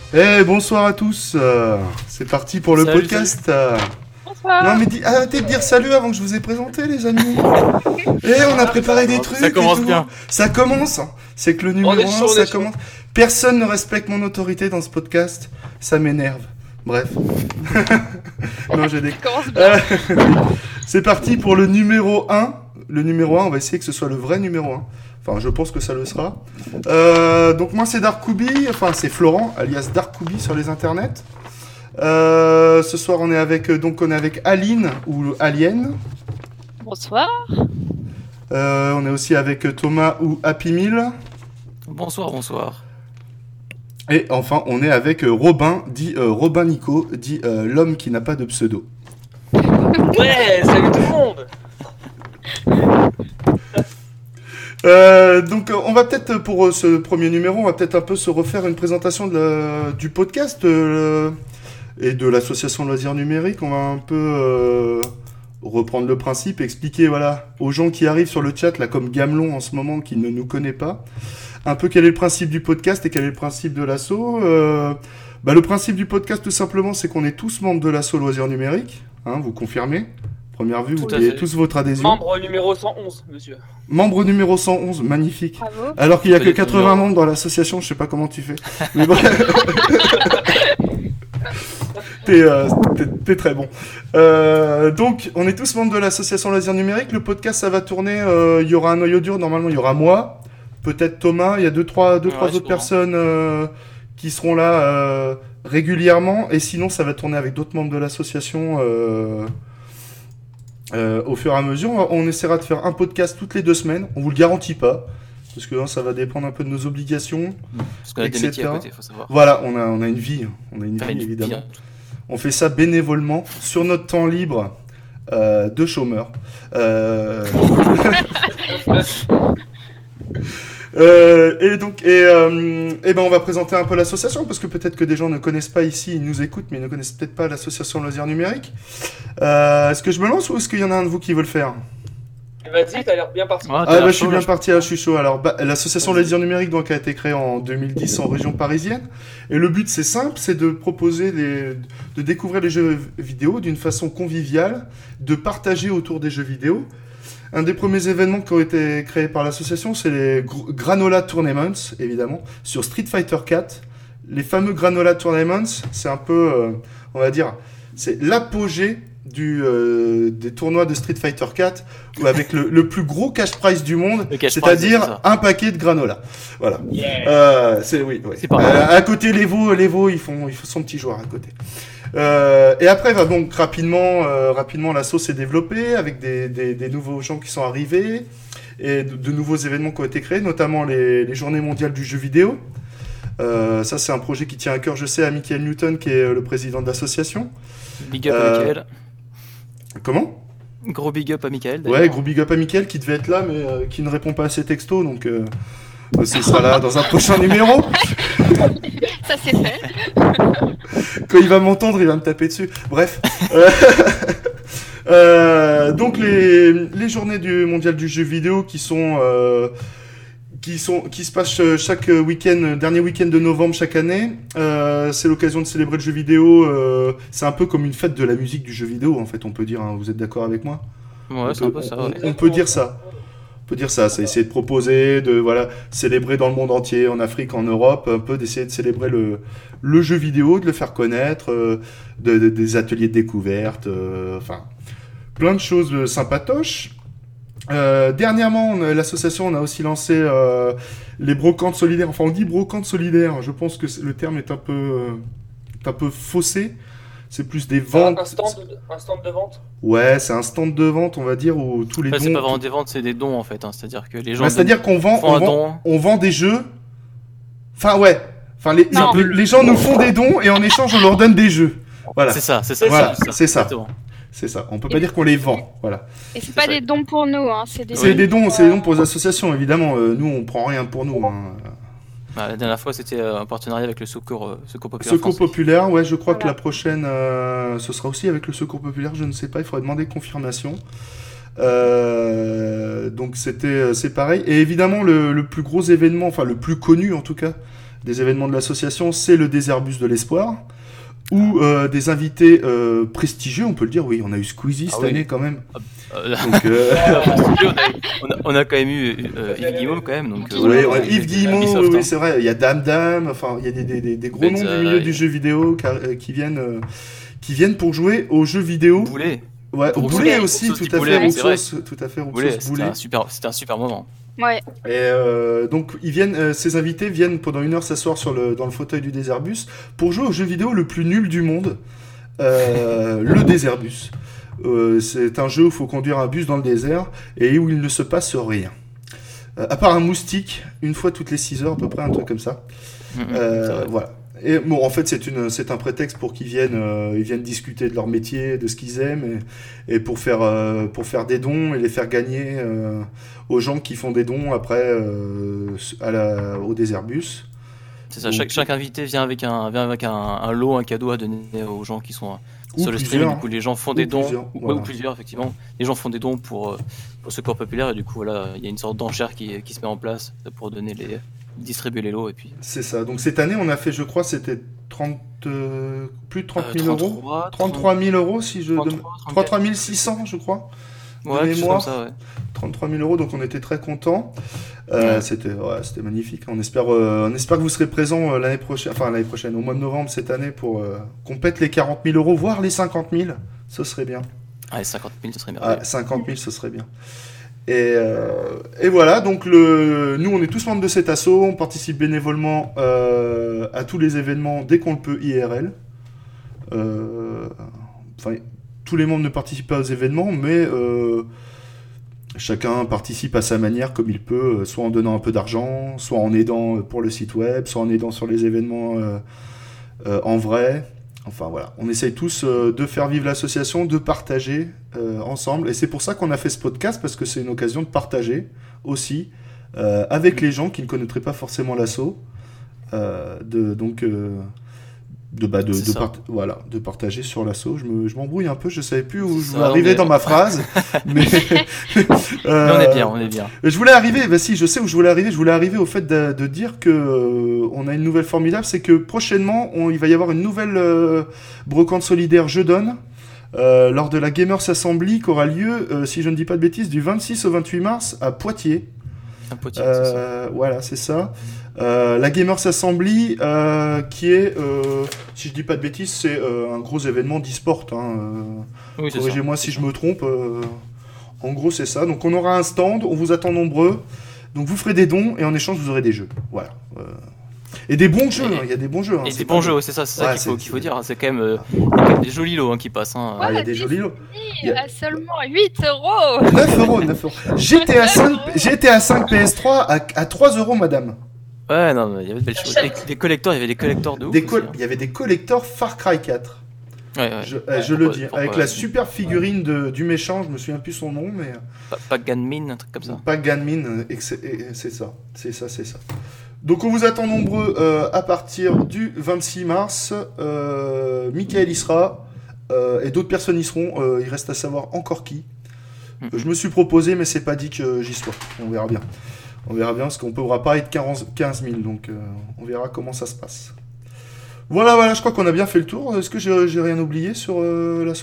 Bonsoir à tous. C'est parti pour le Salut, podcast. Bonsoir. Non mais arrêtez de dire salut avant que je vous ai présenté, les amis. On a préparé des trucs. Ça commence et tout. bien. Ça commence. C'est que le numéro 1, ça commence. Personne ne respecte mon autorité dans ce podcast. Ça m'énerve. Bref. Non, j'ai des... Ça commence bien. C'est parti pour le numéro 1. Le numéro 1, on va essayer que ce soit le vrai numéro 1. Enfin, je pense que ça le sera. Donc moi, c'est Darkoubi. Enfin, c'est Florent, alias Darkoubi sur les internets. Ce soir, on est avec Aline ou Alien. Bonsoir. On est aussi avec Thomas ou Happy Meal. Bonsoir. Et enfin, on est avec Robin, dit Robin Nico, dit l'homme qui n'a pas de pseudo. Ouais, salut tout le monde. Donc on va peut-être pour ce premier numéro, on va peut-être un peu se refaire une présentation du podcast et de l'association Loisirs Numériques. On va un peu reprendre le principe, expliquer aux gens qui arrivent sur le chat là comme Gamelon en ce moment qui ne nous connaît pas, un peu quel est le principe du podcast et quel est le principe de l'asso. Le principe du podcast tout simplement c'est qu'on est tous membres de l'asso Loisirs Numériques, hein, vous confirmez? Première vue, vous avez tous votre adhésion. Membre numéro 111, monsieur. Membre numéro 111, magnifique. Bravo. Alors qu'il y a que 80 membres dans l'association, je sais pas comment tu fais. Mais bon. T'es très bon. Donc, on est tous membres de l'association Loisirs Numériques. Le podcast, ça va tourner. Il y aura un noyau dur. Normalement, il y aura moi, peut-être Thomas. Il y a deux, trois autres personnes qui seront là régulièrement. Et sinon, ça va tourner avec d'autres membres de l'association. Au fur et à mesure, on essaiera de faire un podcast toutes les 2 semaines. On vous le garantit pas, parce que ça va dépendre un peu de nos obligations, Parce qu'on a des métiers à côté, faut savoir. Voilà, on a une vie, évidemment. On fait ça bénévolement sur notre temps libre de chômeurs. On va présenter un peu l'association parce que peut-être que des gens ne connaissent pas ici, ils nous écoutent mais ils ne connaissent peut-être pas l'association Loisirs Numériques. Est-ce que je me lance ou est-ce qu'il y en a un de vous qui veut le faire? Vas-y, t'as l'air bien parti. Je suis bien parti, je suis chaud. Alors, l'association Loisirs Numériques a été créée en 2010 en région parisienne et le but c'est simple, c'est de proposer de découvrir les jeux vidéo d'une façon conviviale, de partager autour des jeux vidéo. Un des premiers événements qui ont été créés par l'association, c'est les Granola Tournaments, évidemment, sur Street Fighter 4. Les fameux Granola Tournaments, c'est un peu, on va dire, c'est l'apogée des tournois de Street Fighter 4, avec le plus gros cash prize du monde, c'est-à-dire un paquet de granola. Voilà. Yeah. Oui. C'est pas mal. À côté, l'Evo, ils font son petit joueur à côté. Et après, donc rapidement, l'asso s'est développée avec des nouveaux gens qui sont arrivés et de nouveaux événements qui ont été créés, notamment les Journées mondiales du jeu vidéo. Ça, c'est un projet qui tient à cœur, je sais, à Michael Newton, qui est le président de l'association. Big up à Michael. Comment ? Gros big up à Michael. D'ailleurs. Ouais, gros big up à Michael qui devait être là, mais qui ne répond pas à ses textos, donc ce sera là dans un prochain numéro. Ça c'est fait. Quand il va m'entendre, il va me taper dessus. Bref. Donc les journées du mondial du jeu vidéo qui se passent chaque week-end, dernier week-end de novembre chaque année. C'est l'occasion de célébrer le jeu vidéo. C'est un peu comme une fête de la musique du jeu vidéo, en fait, on peut dire. Hein. Vous êtes d'accord avec moi ? Ouais, c'est un peu ça. Ouais. On peut dire ça. C'est essayer de proposer, de célébrer dans le monde entier, en Afrique, en Europe, un peu d'essayer de célébrer le jeu vidéo, de le faire connaître, des ateliers de découverte, plein de choses sympatoches. Dernièrement, l'association on a aussi lancé les brocantes solidaires. Enfin, on dit brocantes solidaires. Je pense que le terme est un peu faussé. C'est plus des ventes. Un stand de vente. Ouais, c'est un stand de vente, on va dire, où tous les dons. C'est pas vraiment des ventes, c'est des dons en fait. Hein. C'est-à-dire que les gens. C'est-à-dire qu'on vend des jeux. Les gens nous font des dons et en échange on leur donne des jeux. Voilà. C'est ça. Voilà, c'est ça. Exactement. C'est ça. On peut pas dire qu'on les vend. Voilà. Et c'est pas des dons pour nous, hein. C'est des dons pour les associations, évidemment. Nous, on prend rien pour nous. Hein. La dernière fois, c'était un partenariat avec le Secours Populaire. Secours Populaire, ouais, je crois que la prochaine, ce sera aussi avec le Secours Populaire, je ne sais pas, il faudrait demander confirmation. Donc c'est pareil. Et évidemment, le plus gros événement, enfin le plus connu en tout cas, des événements de l'association, c'est le Déserbus de l'espoir, où des invités prestigieux, on peut le dire, oui, on a eu Squeezie cette année quand même. Donc, on a quand même eu Yves Guillemot quand même. Donc, Yves Guillemot, oui, c'est vrai, il y a Dame, enfin il y a des gros noms du milieu du jeu vidéo qui viennent pour jouer aux jeux vidéo. Boulet. Ouais, Boulet aussi, tout à fait, Boulet, c'était un super moment. Ouais. Et donc ces invités viennent pendant 1 heure s'asseoir dans le fauteuil du Déserbus pour jouer au jeu vidéo le plus nul du monde, le Déserbus. C'est un jeu où il faut conduire un bus dans le désert et où il ne se passe rien. À part un moustique, une fois toutes les 6 heures à peu près, un truc comme ça. Voilà. Et bon, en fait, c'est un prétexte pour qu'ils viennent discuter de leur métier, de ce qu'ils aiment, et pour faire des dons et les faire gagner aux gens qui font des dons après au Déserbus. C'est ça. Chaque invité vient avec un lot, un cadeau à donner aux gens qui sont sur le stream. Du coup, les gens font des dons, ou plusieurs effectivement. Les gens font des dons pour Secours Populaire, et du coup, voilà, il y a une sorte d'enchère qui se met en place pour distribuer les lots et puis. C'est ça. Donc cette année, on a fait, je crois, c'était plus de 30 000 euros. 33 000 euros, si je 33 600, je crois. Ouais, mémoire. Comme ça, ouais. 33 000 euros, donc on était très contents. C'était magnifique. On espère que vous serez présents l'année prochaine, au mois de novembre cette année, pour qu'on pète les 40 000 euros, voire les 50 000. Ce serait bien. Ouais, 50 000, ce serait bien. 50 000, ce serait bien. Et voilà, donc nous on est tous membres de cet asso, on participe bénévolement à tous les événements dès qu'on le peut IRL. Tous les membres ne participent pas aux événements, mais chacun participe à sa manière comme il peut, soit en donnant un peu d'argent, soit en aidant pour le site web, soit en aidant sur les événements en vrai. Enfin voilà, on essaye tous de faire vivre l'association, de partager ensemble. Et c'est pour ça qu'on a fait ce podcast, parce que c'est une occasion de partager aussi avec les gens qui ne connaîtraient pas forcément l'asso. De partager sur l'asso. Je m'embrouille un peu, je savais plus où je voulais arriver dans ma phrase. mais on est bien. Je voulais arriver, je sais où je voulais arriver. Je voulais arriver au fait de dire que on a une nouvelle formidable, c'est que prochainement, il va y avoir une nouvelle brocante solidaire Je Donne lors de la Gamers Assembly qui aura lieu, si je ne dis pas de bêtises, du 26 au 28 mars à Poitiers. C'est ça. Voilà, c'est ça. La Gamers Assembly, qui est, si je dis pas de bêtises, c'est un gros événement d'e-sport. Oui, corrigez-moi si je me trompe. En gros, c'est ça. Donc, on aura un stand, on vous attend nombreux. Donc, vous ferez des dons et en échange, vous aurez des jeux. Voilà. Et des bons jeux, il y a des bons jeux. Et des bons jeux, c'est ça qu'il faut dire. C'est quand même des jolis lots qui passent. Il y a des jolis lots. À seulement 8 euros. 9 euros. GTA 5 PS3 à 3 euros, madame. Ouais, non, il y avait de belles choses. Des collectors, il y avait des collectors de ouf. Il y avait des collectors Far Cry 4. Ouais. Je le dis. Avec la super figurine du méchant, je me souviens plus son nom, mais. Pac-Gan-Min, un truc comme ça. Pac-Gan-Min, c'est ça. C'est ça. Donc on vous attend nombreux à partir du 26 mars. Mickaël y sera et d'autres personnes y seront. Il reste à savoir encore qui. Je me suis proposé, mais c'est pas dit que j'y sois. On verra bien. Parce qu'on ne pourra pas être 15 000. Donc on verra comment ça se passe. Voilà, je crois qu'on a bien fait le tour. Est-ce que j'ai rien oublié sur l'association ?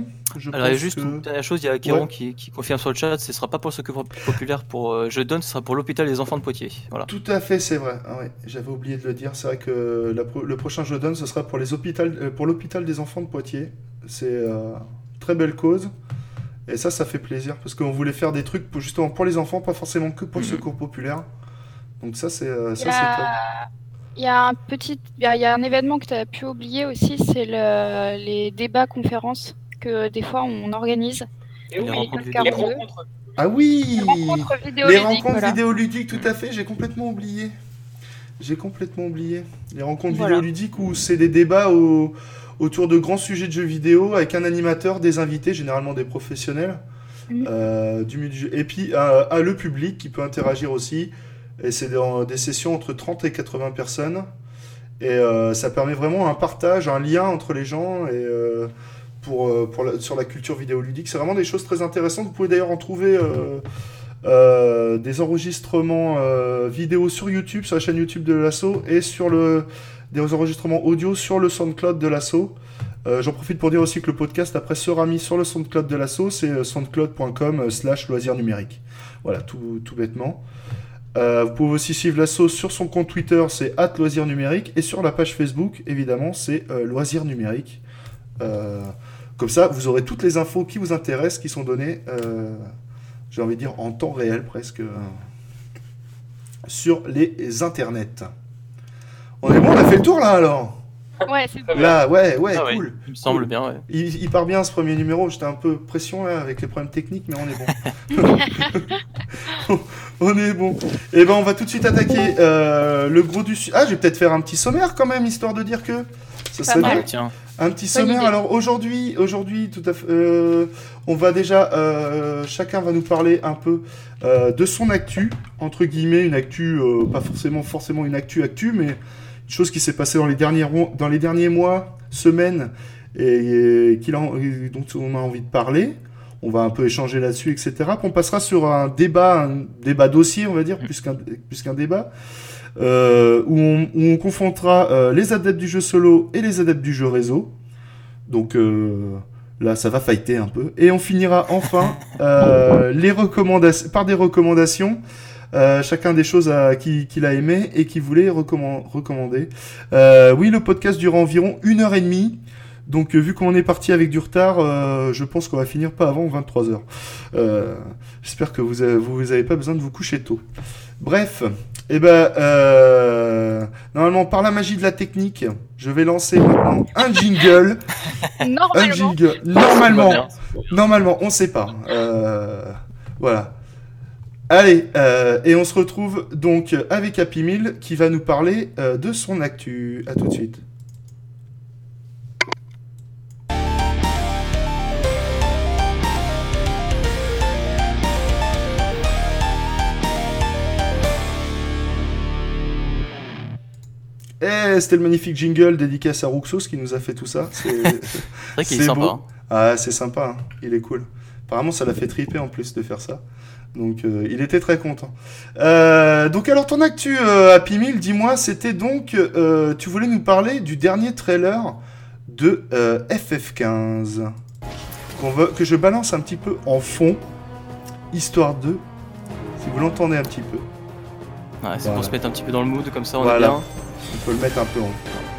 Alors, il y a juste une dernière chose, il y a Kéron qui confirme sur le chat, ce ne sera pas pour le Secours Populaire pour Je Donne, ce sera pour l'hôpital des enfants de Poitiers. Voilà. Tout à fait, c'est vrai. Ah, ouais, j'avais oublié de le dire. C'est vrai que le prochain Je Donne, ce sera pour l'hôpital des enfants de Poitiers. C'est très belle cause. Et ça fait plaisir, parce qu'on voulait faire des trucs justement pour les enfants, pas forcément que pour le Secours Populaire. Donc ça, c'est top. Il y a un événement que tu as pu oublier aussi, c'est les débats conférences que des fois on organise. Et oui, les rencontres. Ah oui, les rencontres vidéoludiques, tout à fait, j'ai complètement oublié. Les rencontres vidéoludiques où c'est des débats autour de grands sujets de jeux vidéo avec un animateur, des invités, généralement des professionnels, du milieu du jeu. Et puis le public qui peut interagir aussi. Et c'est des sessions entre 30 et 80 personnes. Et ça permet vraiment un partage, un lien entre les gens et, sur la culture vidéoludique. C'est vraiment des choses très intéressantes. Vous pouvez d'ailleurs en trouver des enregistrements vidéo sur YouTube, sur la chaîne YouTube de l'assaut, et des enregistrements audio sur le SoundCloud de l'assaut. J'en profite pour dire aussi que le podcast après sera mis sur le SoundCloud de l'assaut, c'est soundcloud.com/loisirs numériques. Voilà, tout bêtement. Vous pouvez aussi suivre l'assaut sur son compte Twitter, c'est @loisirs numériques, et sur la page Facebook, évidemment, c'est loisirs numériques. Comme ça, vous aurez toutes les infos qui vous intéressent, qui sont données, j'ai envie de dire, en temps réel presque, sur les internets. On est bon, on a fait le tour là alors? Ouais, c'est bon. Là, ouais, Ah ouais, cool. il me semble bien, ouais. Il part bien ce premier numéro, j'étais un peu pression là avec les problèmes techniques, mais on est bon. On est bon. Et ben on va tout de suite attaquer le gros du... Ah, je vais peut-être faire un petit sommaire quand même, histoire de dire que ça serait bien. Tiens. Un petit sommaire. Alors aujourd'hui, tout à fait, on va déjà, chacun va nous parler un peu de son actu, entre guillemets, une actu, pas forcément une actu, mais une chose qui s'est passée dans les derniers mois, semaines, et dont on a envie de parler. On va un peu échanger là-dessus, etc. Puis on passera sur un débat dossier, on va dire, plus qu'un débat. Où on confrontera les adeptes du jeu solo et les adeptes du jeu réseau. Donc là, ça va fighter un peu. Et on finira enfin par des recommandations. Chacun des choses qu'il a aimé et qu'il voulait recommander. Oui, le podcast durera environ 1h30. Donc vu qu'on est parti avec du retard, je pense qu'on va finir pas avant 23h. J'espère que vous avez pas besoin de vous coucher tôt. Bref, normalement par la magie de la technique, je vais lancer maintenant un jingle. Normalement, on sait pas. Voilà. Allez, et on se retrouve donc avec Happy Meal qui va nous parler de son actu. À tout de suite. C'était le magnifique jingle dédicace à Ruxos qui nous a fait tout ça. C'est vrai qu'il est sympa. Hein. Ah, c'est sympa, hein. Il est cool. Apparemment, ça l'a fait triper en plus de faire ça. Donc, il était très content. Donc, alors, ton actu, Happy Meal, dis-moi, c'était donc... tu voulais nous parler du dernier trailer de FF15. Que je balance un petit peu en fond, histoire de... Si vous l'entendez un petit peu. Ouais, c'est pour se mettre un petit peu dans le mood, comme ça on est bien. On peut le mettre un peu en...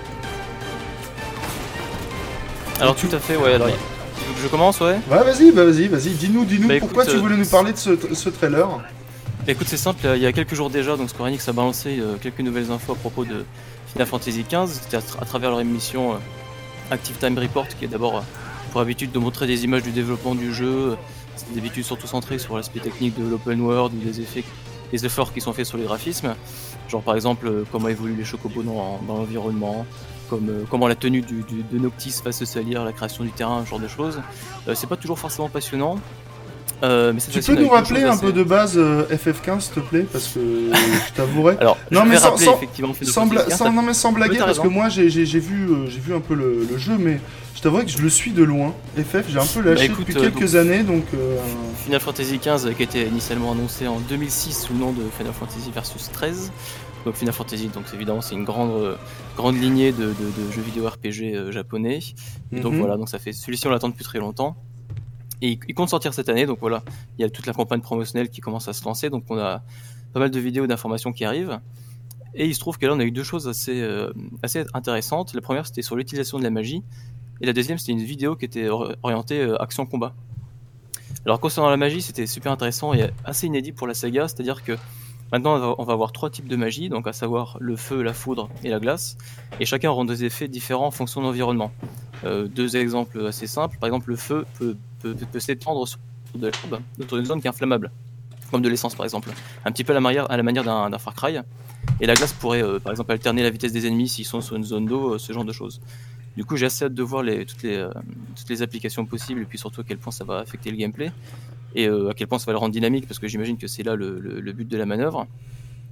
Alors tout à fait, ouais, alors... Tu veux que je commence, ouais? Ouais, vas-y, dis-nous pourquoi tu voulais nous parler de ce trailer. Écoute, c'est simple, il y a quelques jours déjà, donc Square Enix a balancé quelques nouvelles infos à propos de Final Fantasy XV. C'était à travers leur émission Active Time Report, qui est d'abord pour habitude de montrer des images du développement du jeu. C'est d'habitude surtout centré sur l'aspect technique de l'open world, ou les efforts qui sont faits sur les graphismes. Genre par exemple comment évoluent les chocobos dans l'environnement, comment la tenue de Noctis va se salir, la création du terrain, ce genre de choses. C'est pas toujours forcément passionnant. Mais tu peux nous rappeler un peu de base FF15 s'il te plaît, parce que je t'avouerais. Alors, non, mais sans blaguer, oui, parce que moi j'ai vu un peu le jeu, mais je t'avouerais que je le suis de loin. FF, j'ai un peu lâché depuis quelques années, donc... Final Fantasy XV qui a été initialement annoncé en 2006 sous le nom de Final Fantasy Versus 13. Donc Final Fantasy, donc évidemment c'est une grande lignée de jeux vidéo RPG japonais. Et donc voilà, donc ça fait celui-ci on l'attend depuis très longtemps. Et il compte sortir cette année, donc voilà, il y a toute la campagne promotionnelle qui commence à se lancer, donc on a pas mal de vidéos d'informations qui arrivent. Et il se trouve que là on a eu deux choses assez intéressantes. La première c'était sur l'utilisation de la magie, et la deuxième c'était une vidéo qui était orientée action-combat. Alors concernant la magie, c'était super intéressant et assez inédit pour la saga, c'est-à-dire que maintenant on va avoir trois types de magie, donc à savoir le feu, la foudre et la glace, et chacun aura des effets différents en fonction de l'environnement. Deux exemples assez simples, par exemple le feu peut s'étendre sur de l'herbe, autour d'une zone qui est inflammable, comme de l'essence par exemple, un petit peu à la manière d'un Far Cry, et la glace pourrait par exemple alterner la vitesse des ennemis s'ils sont sur une zone d'eau, ce genre de choses. Du coup j'ai assez hâte de voir toutes les applications possibles, et puis surtout à quel point ça va affecter le gameplay, et à quel point ça va le rendre dynamique, parce que j'imagine que c'est là le but de la manœuvre.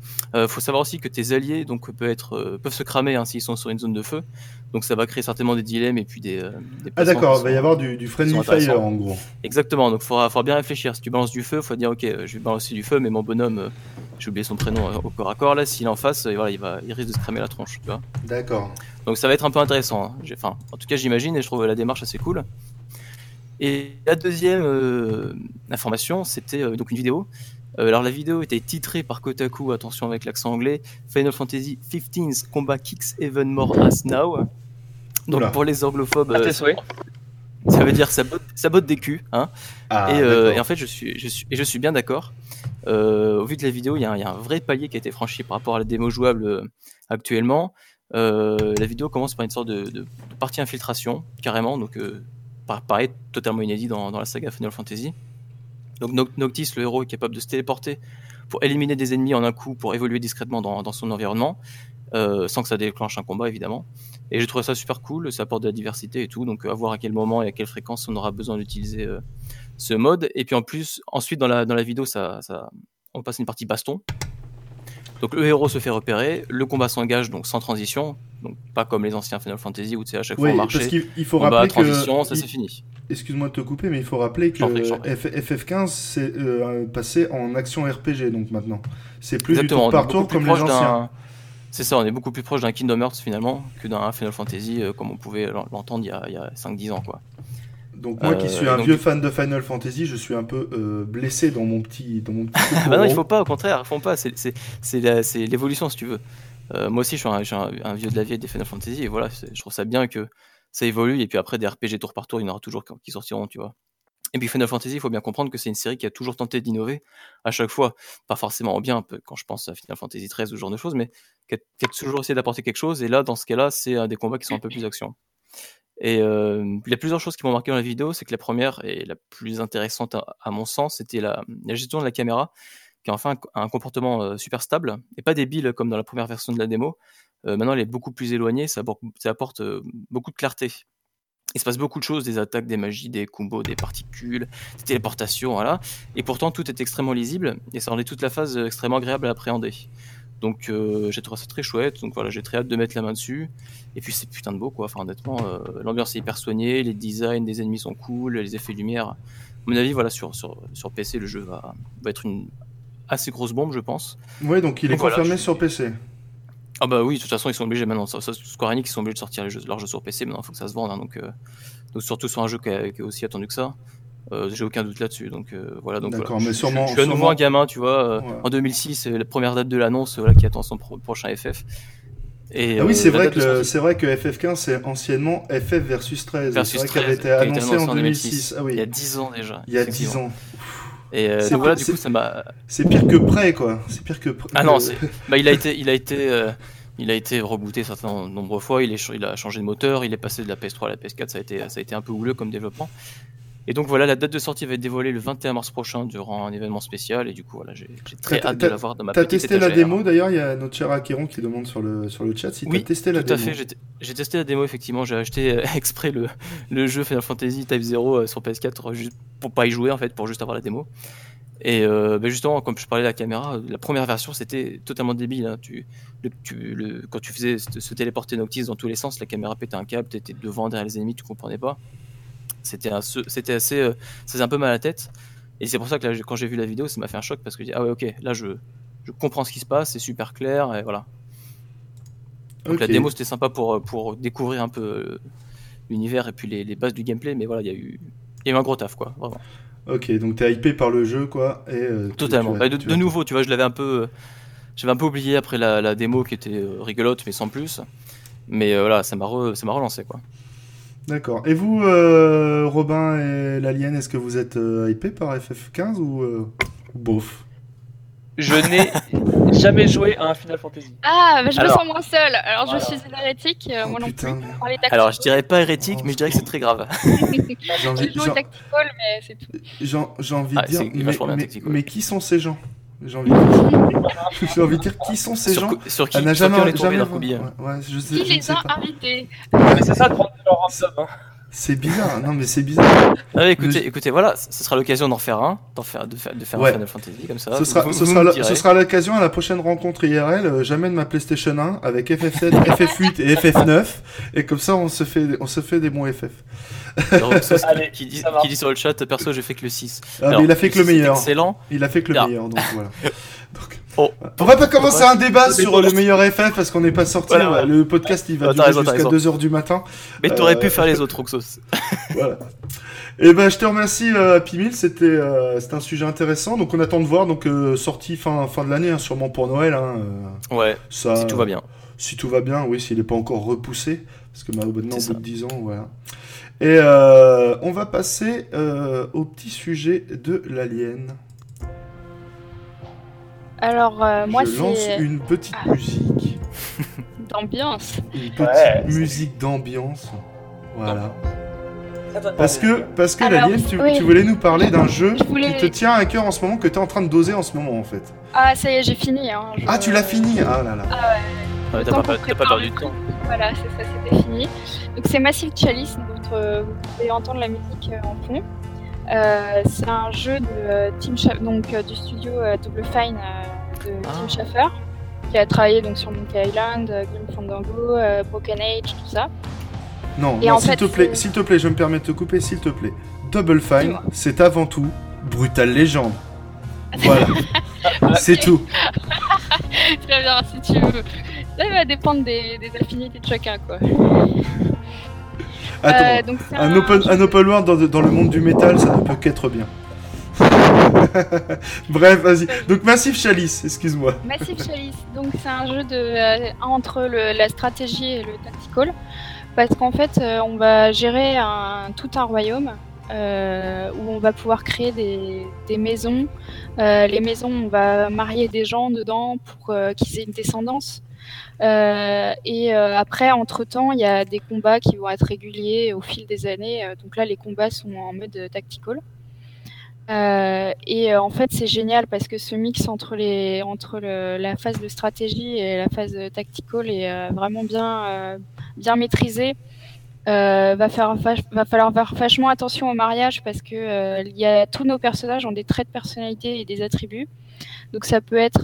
Faut savoir aussi que tes alliés donc peuvent se cramer s'ils sont sur une zone de feu. Donc ça va créer certainement des dilemmes et puis des d'accord, il va y avoir du friendly fire en gros. Exactement, donc faudra bien réfléchir. Si tu balances du feu, faut dire ok, je vais balancer du feu, mais mon bonhomme, j'ai oublié son prénom au corps à corps là, s'il est en face, voilà, il risque de se cramer la tronche, tu vois. D'accord. Donc ça va être un peu intéressant. Enfin, en tout cas j'imagine et je trouve la démarche assez cool. Et la deuxième information, c'était donc une vidéo. Alors la vidéo était titrée par Kotaku, attention avec l'accent anglais, Final Fantasy XV's Combat Kicks Even More Ass Now. Donc pour les anglophobes, ça veut dire ça botte des culs, hein. Et en fait je suis bien d'accord. Au vu de la vidéo, il y a un vrai palier qui a été franchi par rapport à la démo jouable actuellement. La vidéo commence par une sorte de partie infiltration, carrément, donc pareil, totalement inédit dans la saga Final Fantasy. Donc Noctis, le héros, est capable de se téléporter pour éliminer des ennemis en un coup, pour évoluer discrètement dans son environnement, sans que ça déclenche un combat évidemment. Et j'ai trouvé ça super cool, ça apporte de la diversité et tout, donc à voir à quel moment et à quelle fréquence on aura besoin d'utiliser ce mode. Et puis en plus, ensuite dans la vidéo, on passe une partie baston. Donc le héros se fait repérer, le combat s'engage donc sans transition, donc pas comme les anciens Final Fantasy où tu sais à chaque fois on marchait, parce qu'il faut rappeler transition, ça c'est fini. Excuse-moi de te couper, mais il faut rappeler que FF15 c'est passé en action RPG donc maintenant. C'est plus du tour par tour comme les anciens. C'est ça, on est beaucoup plus proche d'un Kingdom Hearts finalement que d'un Final Fantasy comme on pouvait l'entendre il y a 5-10 ans quoi. Donc moi qui suis un vieux fan de Final Fantasy, je suis un peu blessé dans mon petit bah non, il faut pas, au contraire, faut pas, c'est l'évolution si tu veux. Moi aussi je suis un vieux de la vieille des Final Fantasy et voilà, je trouve ça bien que ça évolue et puis après des RPG tour par tour, il y en aura toujours qui sortiront, tu vois. Et puis Final Fantasy, il faut bien comprendre que c'est une série qui a toujours tenté d'innover à chaque fois, pas forcément en bien, un peu quand je pense à Final Fantasy 13 ou ce genre de choses, mais qui a toujours essayé d'apporter quelque chose et là dans ce cas-là, c'est des combats qui sont un peu plus action. Et il y a plusieurs choses qui m'ont marqué dans la vidéo, c'est que la première et la plus intéressante à mon sens, c'était la gestion de la caméra, qui a enfin un comportement super stable, et pas débile comme dans la première version de la démo. Maintenant, elle est beaucoup plus éloignée, ça apporte beaucoup de clarté. Il se passe beaucoup de choses, des attaques, des magies, des combos, des particules, des téléportations, voilà. Et pourtant, tout est extrêmement lisible, et ça rendait toute la phase extrêmement agréable à appréhender. Donc j'ai trouvé ça très chouette, donc voilà, j'ai très hâte de mettre la main dessus. Et puis c'est putain de beau quoi, enfin honnêtement, l'ambiance est hyper soignée, les designs des ennemis sont cool, les effets de lumière. À mon avis, voilà, sur PC, le jeu va être une assez grosse bombe, je pense. Ouais, donc il est confirmé sur PC. Ah bah oui, de toute façon ils sont obligés maintenant, Square Enix ils sont obligés de sortir leurs jeux sur PC, maintenant il faut que ça se vende, hein, donc surtout sur un jeu qui est aussi attendu que ça. J'ai aucun doute là-dessus, donc voilà. Donc d'accord, voilà. Mais sûrement. Je suis à nouveau un gamin, tu vois. En 2006, la première date de l'annonce, voilà, qui attend son prochain FF. Et, oui, c'est vrai que FF15 c'est anciennement FF versus 13. C'est vrai qu'elle avait été annoncée en 2006. Ah oui. Il y a 10 ans déjà. Il y a 10 ans. Et donc voilà, du coup, ça m'a. C'est pire que prêt, quoi. C'est pire que. Ah non, il a été rebooté certains nombreuses fois. Il a changé de moteur. Il est passé de la PS3 à la PS4. Ça a été un peu houleux comme développement. Et donc voilà, la date de sortie va être dévoilée le 21 mars prochain durant un événement spécial. Et du coup, voilà, j'ai très hâte de l'avoir dans ma petite étagère. T'as testé la démo d'ailleurs? Il y a notre cher Akéron qui demande sur le chat si t'as testé la démo. Oui, tout à fait. J'ai testé la démo, effectivement. J'ai acheté exprès le jeu Final Fantasy Type 0 sur PS4 juste pour pas y jouer, en fait, pour juste avoir la démo. Et justement, comme je parlais de la caméra, la première version c'était totalement débile. Hein. Quand tu faisais se téléporter Noctis dans tous les sens, la caméra pétait un câble, t'étais devant, derrière les ennemis, tu comprenais pas. C'était assez, ça faisait un peu mal à la tête. Et c'est pour ça que là, quand j'ai vu la vidéo, ça m'a fait un choc parce que j'ai dit ah ouais, ok, là je comprends ce qui se passe, c'est super clair et voilà. Donc la démo c'était sympa pour découvrir un peu l'univers et puis les bases du gameplay, mais voilà, il y a eu un gros taf quoi, vraiment. Ok, donc t'es hypé par le jeu quoi. Et totalement. De nouveau, tu vois, j'avais un peu oublié après la démo qui était rigolote mais sans plus. Mais voilà, ça m'a relancé quoi. D'accord. Et vous, Robin et l'Alien, est-ce que vous êtes hypé par FF15 ou bof? Je n'ai jamais joué à un Final Fantasy. Ah, bah je me sens moins seule. Alors je suis une hérétique, moi non plus. Alors je dirais pas hérétique, mais je dirais que c'est très grave. J'ai joué au Tactical, mais c'est tout. J'ai envie de dire, mais qui sont ces gens? J'ai envie de dire qui sont ces gens. Sur qui on est tombé dans le combien. Qui les a invités? C'est ça de prendre leur ransom. C'est bizarre, non mais c'est bizarre. Ah, écoutez, voilà, ce sera l'occasion d'en faire un, de faire un Final Fantasy comme ça. Ce sera l'occasion à la prochaine rencontre IRL. J'amène ma PlayStation 1 avec FF7, FF8 et FF9 et comme ça on se fait des bons FF. Alors, qui dit sur le chat, perso j'ai fait que le 6. Mais il a fait que le meilleur. Excellent. Il a fait que le meilleur, donc voilà. On va pas commencer un débat sur le meilleur FF parce qu'on n'est pas sorti. Voilà. Le podcast il va durer jusqu'à 2h du matin. Mais t'aurais pu faire les autres, Roxos. Voilà. Et ben je te remercie Happy Meal, c'était un sujet intéressant. Donc on attend de voir sortie fin de l'année, sûrement pour Noël. Ouais. Ça, si tout va bien. Si tout va bien, oui, s'il n'est pas encore repoussé, parce que maintenant au bout de 10 ans, voilà. Et on va passer au petit sujet de l'alien. Alors, moi, je lance une petite musique. D'ambiance. Une petite musique d'ambiance. Voilà. Parce que l'alien, tu voulais nous parler d'un jeu qui te tient à cœur en ce moment, que tu es en train de doser en ce moment, en fait. Ah, ça y est, j'ai fini. Ah, tu l'as fini. Ah là là. Ah ouais. T'as pas perdu de temps. Voilà, c'est ça, c'était fini. Donc, c'est Massive Chalice, vous pouvez entendre la musique en fond. C'est un jeu de Tim Schafer, du studio Double Fine de Tim Schafer, qui a travaillé donc sur Monkey Island, Grim Fandango, Broken Age, tout ça. Non, s'il te plaît, je me permets de te couper, s'il te plaît. Double Fine, c'est avant tout Brutal Legend. Voilà, c'est tout. Très bien, si tu veux. Ça va dépendre des affinités de chacun, quoi. Attends, un open world dans le monde du métal, ça ne peut qu'être bien. Bref, vas-y. Donc Massive Chalice, excuse-moi. Massive Chalice, donc c'est un jeu entre la stratégie et le tactical, parce qu'en fait, on va gérer tout un royaume où on va pouvoir créer des maisons. Les maisons, on va marier des gens dedans pour qu'ils aient une descendance. Après, entre-temps, il y a des combats qui vont être réguliers au fil des années. Donc là, les combats sont en mode tactical. En fait, c'est génial parce que ce mix entre la phase de stratégie et la phase tactical est vraiment bien maîtrisé. Va falloir faire vachement attention au mariage parce que tous nos personnages ont des traits de personnalité et des attributs. Donc ça peut être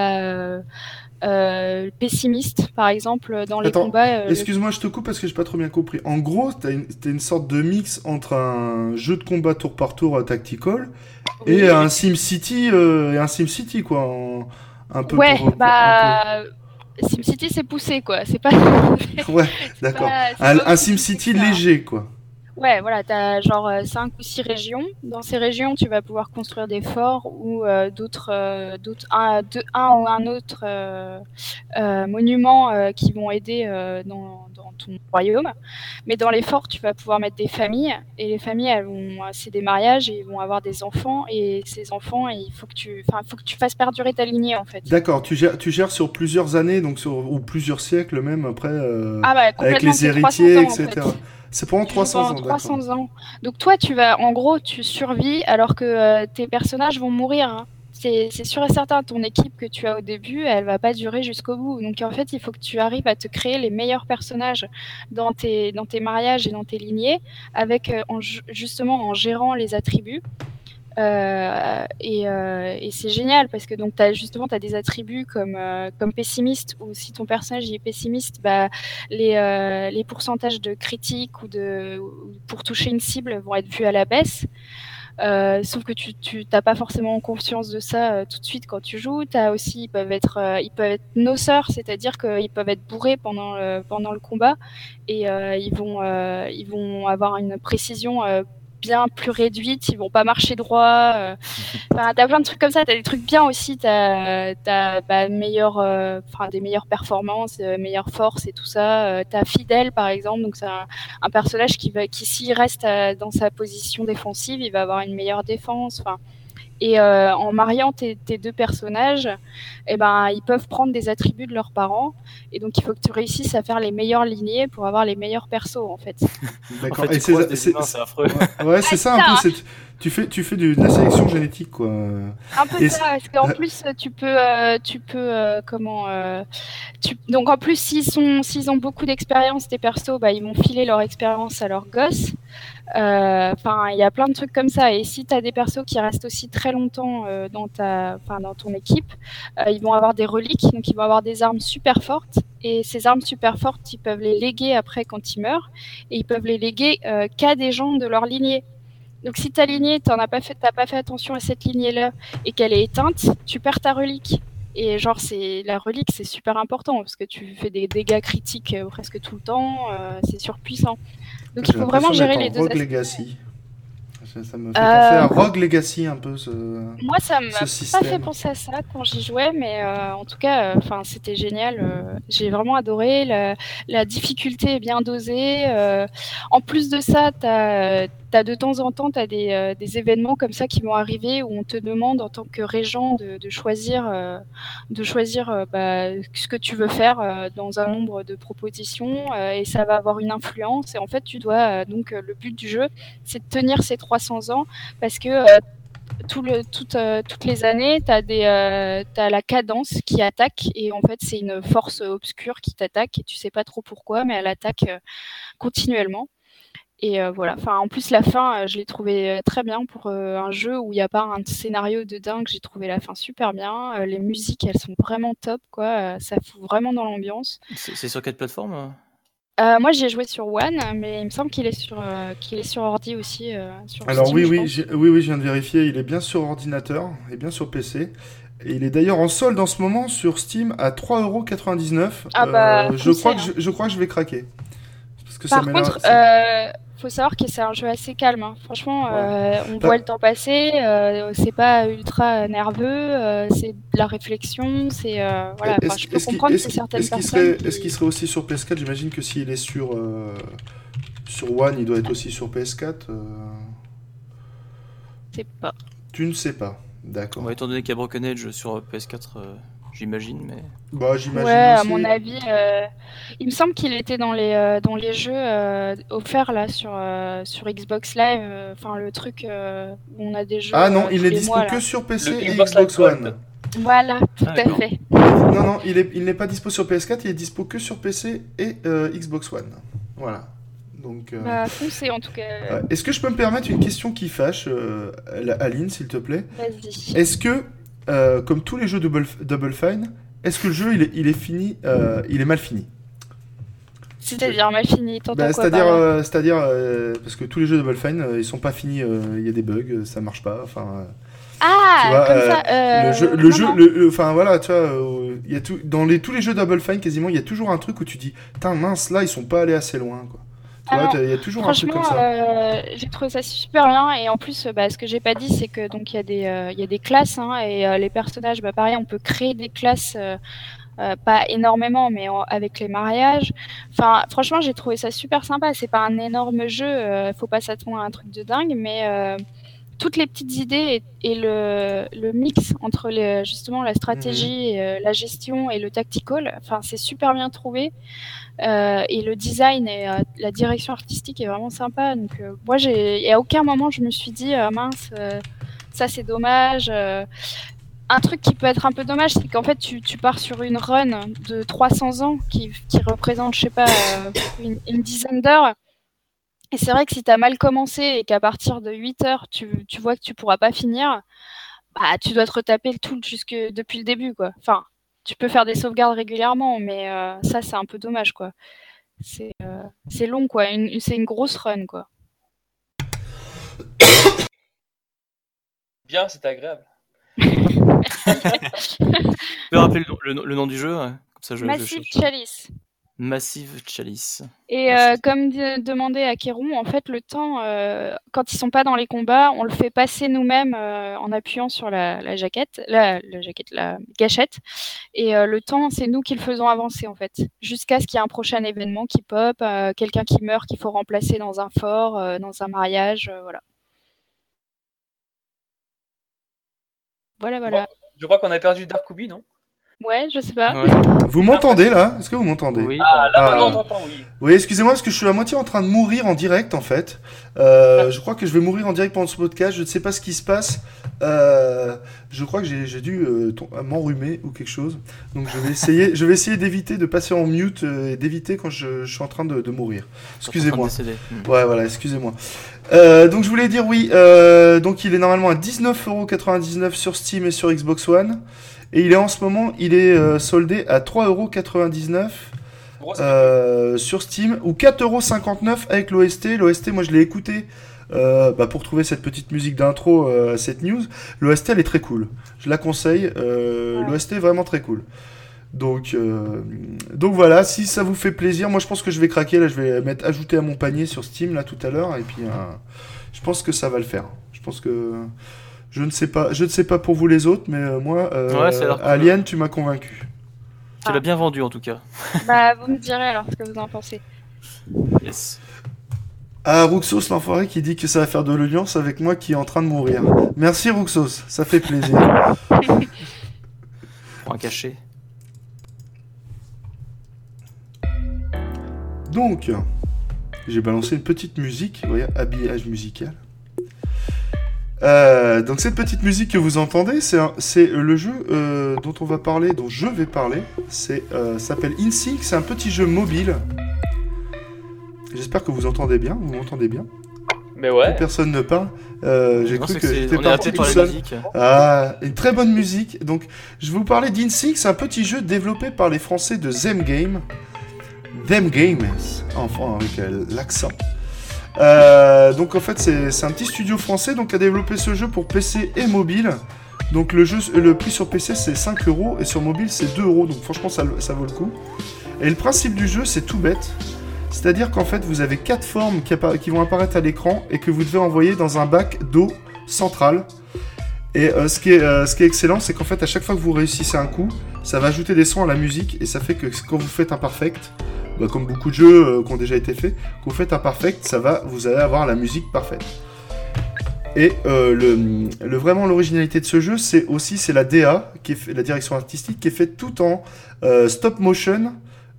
pessimiste, par exemple, dans les combats. Excuse-moi, je te coupe parce que j'ai pas trop bien compris. En gros, t'as une sorte de mix entre un jeu de combat tour par tour tactical et un SimCity, quoi. Un peu. Ouais, SimCity, c'est poussé, quoi. C'est pas. Ouais, d'accord. Un SimCity léger, quoi. Ouais, voilà, t'as genre 5 ou 6 régions. Dans ces régions, tu vas pouvoir construire des forts ou un ou un autre monument qui vont aider dans ton royaume. Mais dans les forts, tu vas pouvoir mettre des familles. Et les familles, c'est des mariages et ils vont avoir des enfants. Et ces enfants, il faut que tu fasses perdurer ta lignée, en fait. D'accord, tu gères sur plusieurs années, ou plusieurs siècles même après, avec les ans, héritiers, etc. En fait. C'est pendant 300 ans, 300 ans. Donc toi, tu survis alors que tes personnages vont mourir. Hein. C'est sûr et certain, ton équipe que tu as au début, elle va pas durer jusqu'au bout. Donc en fait, il faut que tu arrives à te créer les meilleurs personnages dans tes mariages et dans tes lignées, justement en gérant les attributs. Et c'est génial parce que donc t'as des attributs comme pessimiste, ou si ton personnage est pessimiste, les pourcentages de critiques pour toucher une cible vont être vus à la baisse. Sauf que tu t'as pas forcément conscience de ça tout de suite quand tu joues. Ils peuvent être noceurs, c'est-à-dire qu'ils peuvent être bourrés pendant le combat et ils vont avoir une précision bien plus réduite, ils vont pas marcher droit. T'as plein de trucs comme ça, t'as des trucs bien aussi, t'as des meilleures performances, meilleures forces et tout ça. T'as Fidèle par exemple, donc c'est un personnage qui s'il reste dans sa position défensive, il va avoir une meilleure défense. Et en mariant tes deux personnages, eh ben, ils peuvent prendre des attributs de leurs parents. Et donc, il faut que tu réussisses à faire les meilleures lignées pour avoir les meilleurs persos, en fait. D'accord. En fait, tu croises des humains, c'est affreux. Ouais, c'est ça un peu. Tu fais de la sélection génétique, quoi. Un peu ça, parce qu'en plus, donc en plus, s'ils ont beaucoup d'expérience, tes persos, bah, ils vont filer leur expérience à leurs gosses. Enfin, il y a plein de trucs comme ça. Et si tu as des persos qui restent aussi très longtemps dans ton équipe, ils vont avoir des reliques, donc ils vont avoir des armes super fortes. Et ces armes super fortes, ils peuvent les léguer après quand ils meurent. Et ils peuvent les léguer qu'à des gens de leur lignée. Donc si ta lignée, t'as pas fait attention à cette lignée-là et qu'elle est éteinte, tu perds ta relique. Et genre, la relique, c'est super important parce que tu fais des dégâts critiques presque tout le temps, c'est surpuissant. Donc il faut vraiment gérer les deux Rogue aspects. Legacy. Ça me fait penser à Rogue Legacy un peu Moi, ça m'a pas système. fait penser à ça quand j'y jouais, mais en tout cas, c'était génial. J'ai vraiment adoré. La difficulté est bien dosée. En plus de ça, t'as de temps en temps des événements comme ça qui vont arriver où on te demande en tant que régent de choisir ce que tu veux faire dans un nombre de propositions et ça va avoir une influence. Et en fait, tu dois donc le but du jeu, c'est de tenir ces 300 ans parce que toutes les années, t'as la cadence qui attaque et en fait c'est une force obscure qui t'attaque et tu sais pas trop pourquoi, mais elle attaque continuellement. Et voilà. Enfin, en plus la fin, je l'ai trouvé très bien pour un jeu où il n'y a pas un scénario de dingue. J'ai trouvé la fin super bien. Les musiques, elles sont vraiment top, quoi. Ça fout vraiment dans l'ambiance. C'est sur quelle plateforme? Moi, j'ai joué sur One, mais il me semble qu'il est sur ordi aussi. Alors Steam, oui, je viens de vérifier. Il est bien sur ordinateur et bien sur PC. Et il est d'ailleurs en solde en ce moment sur Steam à 3,99 €. Ah bah, je crois que je vais craquer. Parce que par contre, faut savoir que c'est un jeu assez calme. Hein. Franchement, on voit le temps passer. C'est pas ultra nerveux. C'est de la réflexion. C'est voilà. Je peux comprendre que certaines personnes. Est-ce qu'il serait aussi sur PS4? J'imagine que s'il est sur One, il doit être aussi sur PS4. Je sais pas. Tu ne sais pas. D'accord. Ouais, étant donné qu'il y a Broken Age sur PS4, j'imagine, mais. Bah, j'imagine ouais, aussi. à mon avis, il me semble qu'il était dans les jeux offerts là sur Xbox Live. Enfin, le truc où on a des jeux. Ah non, il est dispo mois, que sur PC et Xbox Xbox Live One. Voilà, tout à fait. Non, il n'est pas dispo sur PS4, il est dispo que sur PC et Xbox One. Voilà. Donc, foncez en tout cas. Est-ce que je peux me permettre une question qui fâche, Aline, s'il te plaît? Vas-y. Est-ce que, comme tous les jeux Double Fine, est-ce que le jeu il est fini, il est mal fini? C'est-à-dire mal fini, t'entends quoi? C'est-à-dire parce que tous les jeux Double Fine, ils sont pas finis, il y a des bugs, ça marche pas, enfin. Ah, tu vois, comme ça. le jeu, enfin voilà, tu vois, il y a dans tous les jeux Double Fine quasiment, il y a toujours un truc où tu dis, putain mince, là ils sont pas allés assez loin, quoi. Tu vois, il y a toujours un truc comme ça. J'ai trouvé ça super bien et en plus, ce que j'ai pas dit, c'est que donc il y a des classes hein, et les personnages, pareil, on peut créer des classes. Pas énormément, mais avec les mariages. Enfin, franchement, j'ai trouvé ça super sympa. C'est pas un énorme jeu, faut pas s'attendre à un truc de dingue, mais toutes les petites idées et le mix entre justement la stratégie, la gestion et le tactical, enfin, c'est super bien trouvé. Et le design et la direction artistique est vraiment sympa. Donc, moi, et à aucun moment je me suis dit mince, ça c'est dommage. Un truc qui peut être un peu dommage, c'est qu'en fait, tu pars sur une run de 300 ans qui représente, je sais pas, une dizaine d'heures. Et c'est vrai que si tu as mal commencé et qu'à partir de 8 heures, tu vois que tu pourras pas finir, bah, tu dois te retaper le tout depuis le début, quoi. Enfin, tu peux faire des sauvegardes régulièrement, mais ça, c'est un peu dommage, quoi. C'est long, quoi. C'est une grosse run, quoi. Bien, c'est agréable. Tu peux rappeler le nom du jeu comme ça, Massive Chalice. Massive Chalice. Et comme demandé à Kéron, en fait, le temps, quand ils sont pas dans les combats, on le fait passer nous-mêmes en appuyant sur la gâchette. Et le temps, c'est nous qui le faisons avancer, en fait, jusqu'à ce qu'il y ait un prochain événement qui pop, quelqu'un qui meurt qu'il faut remplacer dans un fort, dans un mariage, voilà. Voilà. Bon, je crois qu'on a perdu Darkoubi, non? Ouais, je sais pas. Ouais. Vous m'entendez là? Est-ce que vous m'entendez? Oui. Ah, là, Ah. on t'entend, oui. Oui, excusez-moi parce que je suis à moitié en train de mourir en direct en fait. Je crois que je vais mourir en direct pendant ce podcast. Je ne sais pas ce qui se passe. Je crois que j'ai dû m'enrhumer ou quelque chose. Donc je vais essayer d'éviter de passer en mute et d'éviter quand je suis en train de mourir. Excusez-moi. Ouais, voilà, excusez-moi. Donc je voulais dire oui. Donc il est normalement à 19,99€ sur Steam et sur Xbox One. Et il est en ce moment, soldé à 3,99€ sur Steam ou 4,59€ avec l'OST. L'OST, moi je l'ai écouté pour trouver cette petite musique d'intro à cette news. L'OST elle est très cool. Je la conseille. L'OST est vraiment très cool. Donc voilà, si ça vous fait plaisir, moi je pense que je vais craquer. Là, je vais mettre ajouter à mon panier sur Steam là tout à l'heure et puis je pense que ça va le faire. Je pense que je ne sais pas pour vous les autres, mais moi, Alien, tu m'as convaincu. Tu l'as bien vendu en tout cas. Bah, vous me direz alors ce que vous en pensez. Yes. Ah, Ruxos, l'enfoiré qui dit que ça va faire de l'audience avec moi qui est en train de mourir. Merci Ruxos, ça fait plaisir. Pour un cachet. Donc, j'ai balancé une petite musique, vous voyez, habillage musical. Donc cette petite musique que vous entendez, c'est le jeu dont on va parler, dont je vais parler. S'appelle InSync, c'est un petit jeu mobile. J'espère que vous m'entendez bien. Mais ouais. Personne ne parle. J'ai cru que j'étais parti tout seul. Ah, une très bonne musique. Donc je vais vous parler d'InSync, c'est un petit jeu développé par les Français de Them Games, enfin avec l'accent. Donc en fait c'est un petit studio français donc, qui a développé ce jeu pour PC et mobile. Donc le prix sur PC c'est 5€ et sur mobile c'est 2€. Donc franchement ça vaut le coup. Et le principe du jeu c'est tout bête. C'est-à-dire qu'en fait vous avez 4 formes qui vont apparaître à l'écran et que vous devez envoyer dans un bac d'eau central. Et ce qui est excellent c'est qu'en fait à chaque fois que vous réussissez un coup, ça va ajouter des sons à la musique et ça fait que quand vous faites un perfect, comme beaucoup de jeux qui ont déjà été faits, quand vous faites un perfect, vous allez avoir la musique parfaite. Et vraiment l'originalité de ce jeu, c'est la DA, la direction artistique, qui est faite tout en stop motion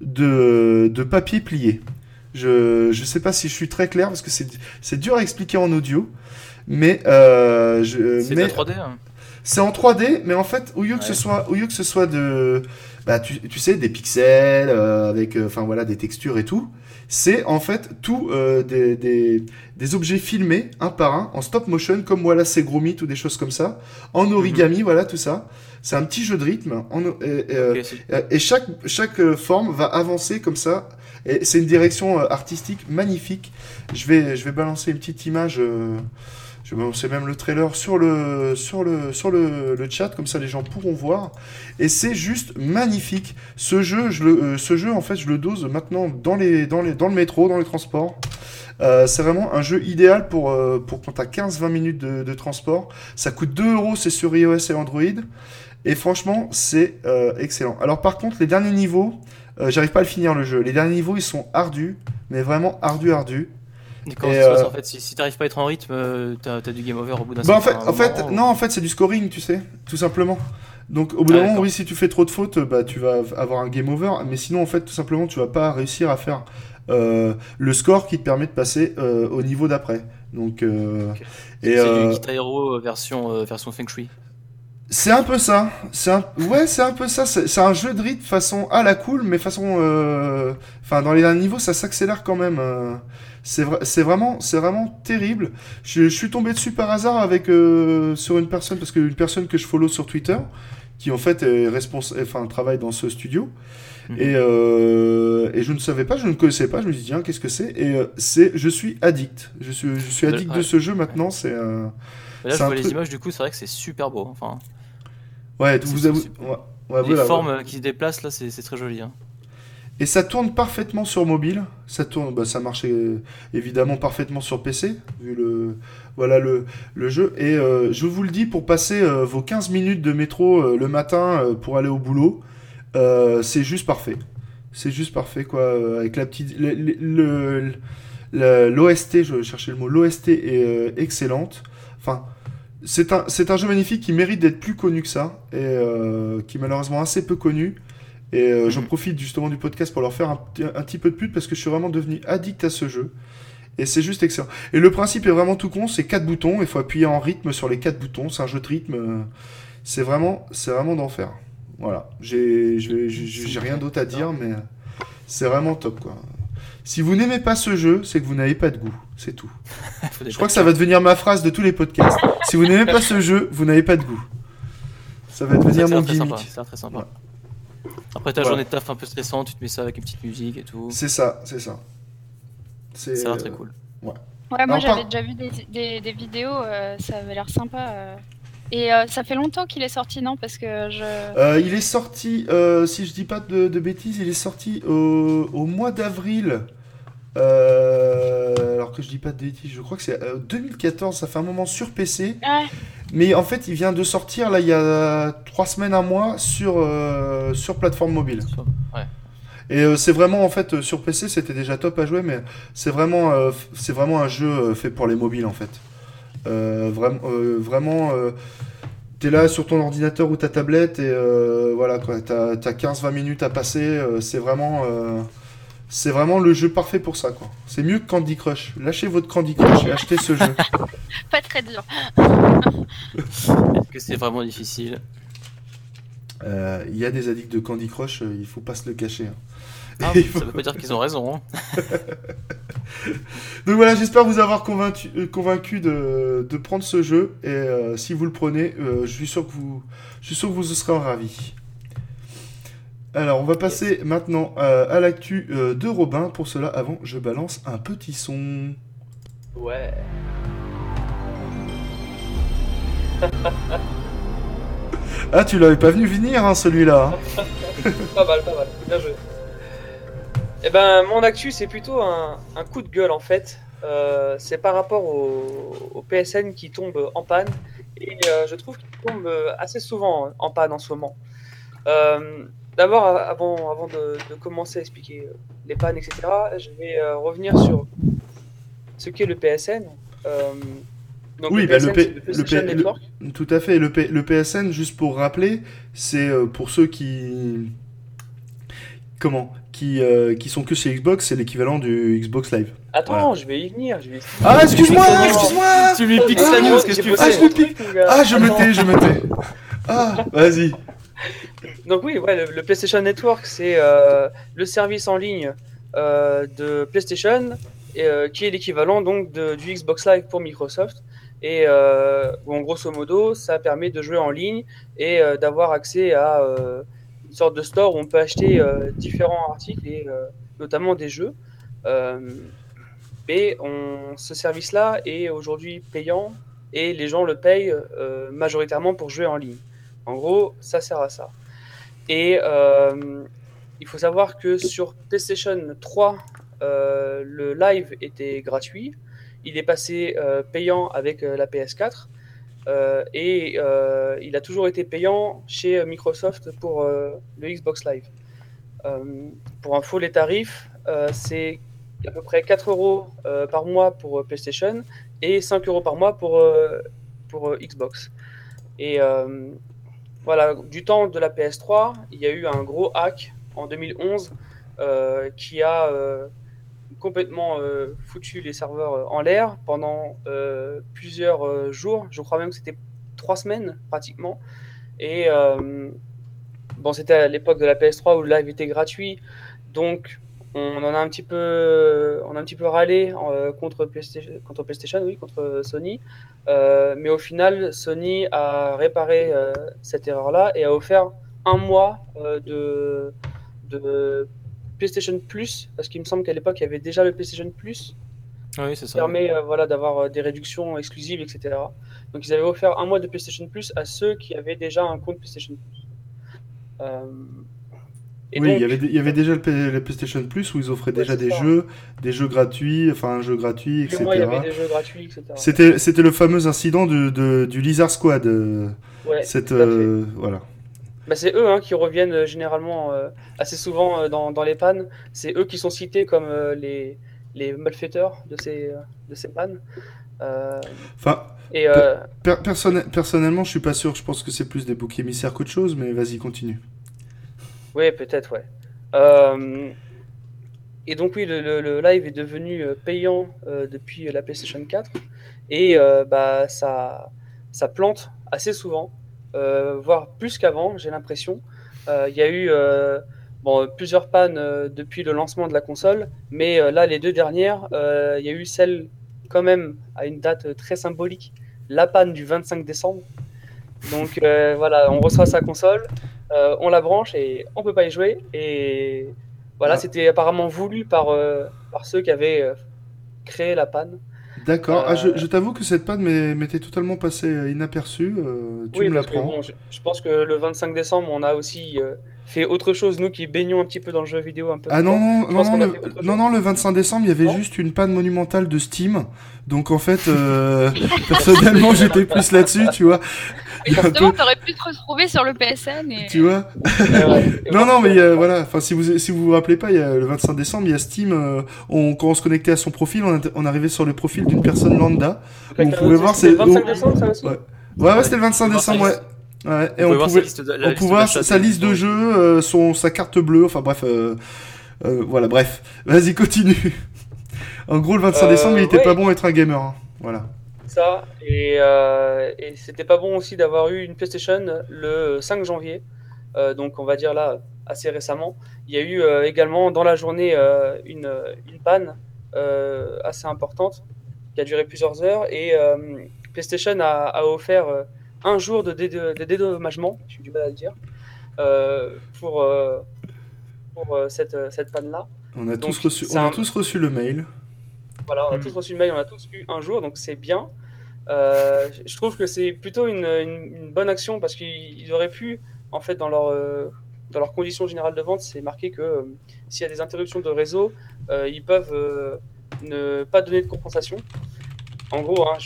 de papier plié. Je sais pas si je suis très clair parce que c'est dur à expliquer en audio, mais c'est de la 3D. Hein. C'est en 3D, mais en fait, au lieu que ce soit de tu sais, des pixels avec des textures et tout, c'est en fait tout des objets filmés un par un en stop motion comme voilà c'est Gromit ou des choses comme ça, en origami, voilà tout ça. C'est un petit jeu de rythme et chaque forme va avancer comme ça. Et c'est une direction artistique magnifique. Je vais balancer une petite image. Je vais balancer même le trailer sur le chat, comme ça les gens pourront voir. Et c'est juste magnifique. Ce jeu en fait, je le dose maintenant dans le métro, dans les transports. C'est vraiment un jeu idéal pour quand t'as 15-20 minutes de transport. Ça coûte 2€, c'est sur iOS et Android. Et franchement, c'est excellent. Alors par contre, les derniers niveaux, j'arrive pas à le finir le jeu. Les derniers niveaux, ils sont ardus, mais vraiment ardus. D'accord, en fait, si t'arrives pas à être en rythme, t'as du game over au bout d'un certain moment. En fait, c'est du scoring, tu sais, tout simplement. Donc, au bout d'un moment, oui, si tu fais trop de fautes, tu vas avoir un game over. Mais sinon, en fait, tout simplement, tu vas pas réussir à faire le score qui te permet de passer au niveau d'après. Donc, c'est du Guitar Hero version Feng Shui. C'est un peu ça. C'est un peu ça. C'est un jeu de rythme façon à la cool, mais façon. Dans les derniers niveaux, ça s'accélère quand même. C'est vraiment terrible. Je suis tombé dessus par hasard sur une personne, parce qu'une personne que je follow sur Twitter, qui en fait travaille dans ce studio. Et je ne savais pas, je ne connaissais pas. Je me dis tiens, qu'est-ce que c'est ? Et je suis addict. Je suis addict de ce jeu maintenant. C'est. Là, je vois les images, du coup, c'est vrai que c'est super beau. Enfin. Ouais, vous avez. Les formes qui se déplacent là, c'est très joli. Hein. Et ça tourne parfaitement sur mobile. Ça marche évidemment parfaitement sur PC, vu le jeu. Et je vous le dis, pour passer vos 15 minutes de métro le matin pour aller au boulot, c'est juste parfait. C'est juste parfait, quoi. Avec la petite. L'OST, je cherchais le mot, l'OST est excellente. Enfin, C'est un jeu magnifique qui mérite d'être plus connu que ça, et qui est malheureusement assez peu connu. Et j'en profite justement du podcast pour leur faire un petit peu de pub, parce que je suis vraiment devenu addict à ce jeu. Et c'est juste excellent. Et le principe est vraiment tout con, c'est 4 boutons, il faut appuyer en rythme sur les 4 boutons, c'est un jeu de rythme, c'est vraiment d'enfer. Voilà, j'ai rien d'autre à dire, mais c'est vraiment top, quoi. Si vous n'aimez pas ce jeu, c'est que vous n'avez pas de goût, c'est tout. Je crois que ça va devenir ma phrase de tous les podcasts. Si vous n'aimez pas ce jeu, vous n'avez pas de goût. Ça va devenir mon gimmick. C'est très sympa. Ouais. Après ta journée de taf un peu stressante, tu te mets ça avec une petite musique et tout. C'est ça. Ça a l'air très cool. Ouais, moi j'avais déjà vu des vidéos, ça avait l'air sympa. Et ça fait longtemps qu'il est sorti, non? Parce que il est sorti, si je dis pas de bêtises, il est sorti au mois d'avril. Alors que je dis pas de bêtises, je crois que c'est 2014, ça fait un moment sur PC. Ouais. Mais en fait, il vient de sortir, là, il y a 3 semaines, un mois, sur plateforme mobile. Ouais. Et c'est vraiment, en fait, sur PC, c'était déjà top à jouer, mais c'est vraiment un jeu fait pour les mobiles, en fait. Vraiment, t'es là sur ton ordinateur ou ta tablette, et voilà, quoi, t'as 15-20 minutes à passer, c'est vraiment le jeu parfait pour ça, quoi. C'est mieux que Candy Crush. Lâchez votre Candy Crush et achetez ce jeu. Pas très dur. Est-ce que c'est vraiment difficile? Il y a des addicts de Candy Crush, il faut pas se le cacher. Hein. Ça veut pas dire qu'ils ont raison. Hein. Donc voilà, j'espère vous avoir convaincu de prendre ce jeu. Et si vous le prenez, je suis sûr que vous serez ravis. Alors, on va passer maintenant à l'actu de Robin. Pour cela, avant, je balance un petit son. Ouais. Ah, tu l'avais pas vu venir, hein, celui-là. Pas mal, bien joué. Eh ben, mon actu, c'est plutôt un coup de gueule, en fait. C'est par rapport au PSN qui tombe en panne. Et je trouve qu'il tombe assez souvent en panne en ce moment. D'abord, avant de commencer à expliquer les pannes, etc., je vais revenir sur ce qu'est le PSN. Donc oui, le PSN, c'est le PlayStation Network. Tout à fait. Le PSN, juste pour rappeler, c'est pour ceux qui sont que chez Xbox, c'est l'équivalent du Xbox Live. Attends, voilà. Je vais y venir. Ah, excuse-moi. Tu lui piques la news, qu'est-ce que tu fais? Je me pique. Je me tais. Ah, vas-y. Donc oui, ouais, le PlayStation Network, c'est le service en ligne de PlayStation, qui est l'équivalent donc du Xbox Live pour Microsoft. Et bon, grosso modo, ça permet de jouer en ligne et d'avoir accès à une sorte de store où on peut acheter différents articles et notamment des jeux. Mais ce service-là est aujourd'hui payant et les gens le payent majoritairement pour jouer en ligne. En gros, ça sert à ça. Et il faut savoir que sur PlayStation 3, le live était gratuit. Il est passé payant avec la PS4. Et il a toujours été payant chez Microsoft pour le Xbox Live. Pour info, les tarifs, c'est à peu près 4 € par mois pour PlayStation et 5 € par mois pour Xbox. Et voilà, du temps de la PS3, il y a eu un gros hack en 2011 qui a complètement foutu les serveurs en l'air pendant plusieurs jours. Je crois même que c'était 3 semaines pratiquement. Et bon, c'était à l'époque de la PS3 où le live était gratuit, donc on a un petit peu râlé contre PlayStation, oui, contre Sony. Mais au final, Sony a réparé cette erreur-là et a offert un mois de PlayStation Plus, parce qu'il me semble qu'à l'époque, il y avait déjà le PlayStation Plus. Oui, c'est ça. Qui permet voilà, d'avoir des réductions exclusives, etc. Donc, ils avaient offert un mois de PlayStation Plus à ceux qui avaient déjà un compte PlayStation Plus. Oui, donc, il y avait déjà le PlayStation Plus où ils offraient déjà des jeux gratuits, enfin un jeu gratuit, etc. Moi, il y avait des jeux gratuits, etc. C'était le fameux incident du Lizard Squad. Ouais, voilà. Bah, c'est eux qui reviennent généralement assez souvent dans les pannes. C'est eux qui sont cités comme les malfaiteurs de ces pannes. Et personnellement, je suis pas sûr. Je pense que c'est plus des boucs émissaires qu'autre chose, mais vas-y, continue. oui, peut-être, ouais. Et donc oui, le live est devenu payant depuis la PlayStation 4 et bah ça plante assez souvent, voire plus qu'avant, j'ai l'impression. Il y a eu plusieurs pannes depuis le lancement de la console, mais là les deux dernières, il y a eu celle quand même à une date très symbolique, la panne du 25 décembre. Donc voilà, on reçoit sa console, on la branche et on peut pas y jouer. Et voilà, c'était apparemment voulu par ceux qui avaient créé la panne. D'accord. Ah, je t'avoue que cette panne m'était totalement passée inaperçue. Tu Oui, me parce que l'apprends. bon, je pense que le 25 décembre, on a aussi fait autre chose, nous qui baignons un petit peu dans le jeu vidéo un peu Ah tout le non, temps. non, Je non, pense non, qu'on a fait autre chose. non, le 25 décembre, il y avait Non. juste une panne monumentale de Steam. Donc en fait, personnellement, j'étais plus là-dessus, tu vois. Il y a un Justement, peu, t'aurais pu te retrouver sur le PSN et... tu vois. Et Non, voir non, que- mais voilà. Enfin, si vous vous rappelez pas, il y a le 25 décembre, il y a Steam. Quand on se connectait à son profil, on arrivait sur le profil d'une personne lambda où on pouvait voir C'était le 25 donc, décembre, ça aussi? ouais, ouais, Ouais, c'était le tu 25 peux voir sa décembre, ouais. liste. Ouais, et Vous pouvez voir on la liste pouvait voir d'achat sa des liste de maisons. jeux, sa carte bleue, enfin bref, voilà, bref. Vas-y, continue. En gros, le 25 décembre, il était pas Ouais, bon être un gamer, hein. Voilà. ça. Et c'était pas bon aussi d'avoir eu une PlayStation le 5 janvier. Donc on va dire là, assez récemment. Il y a eu également dans la journée une panne assez importante qui a duré plusieurs heures. Et PlayStation a offert un jour de dédommagement, j'ai du mal à le dire, euh, pour, euh, pour cette panne-là. Donc c'est On a tous reçu le mail. voilà, on a tous Hmm. reçu le mail, on a tous eu un jour, donc c'est bien. Je trouve que c'est plutôt une bonne action parce qu'ils auraient pu, en fait, dans leurs conditions générales de vente, c'est marqué que s'il y a des interruptions de réseau, ils peuvent ne pas donner de compensation. En gros, hein,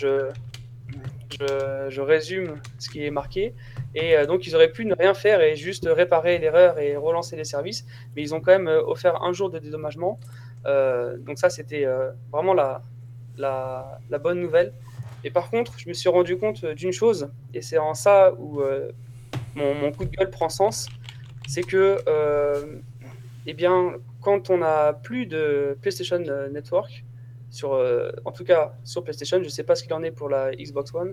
je résume ce qui est marqué. Et donc, ils auraient pu ne rien faire et juste réparer l'erreur et relancer les services. Mais ils ont quand même offert un jour de dédommagement. Donc ça, c'était vraiment la bonne nouvelle. Et par contre, je me suis rendu compte d'une chose, et c'est en ça où mon coup de gueule prend sens, c'est que, eh bien, quand on n'a plus de PlayStation Network, en tout cas sur PlayStation, je ne sais pas ce qu'il en est pour la Xbox One,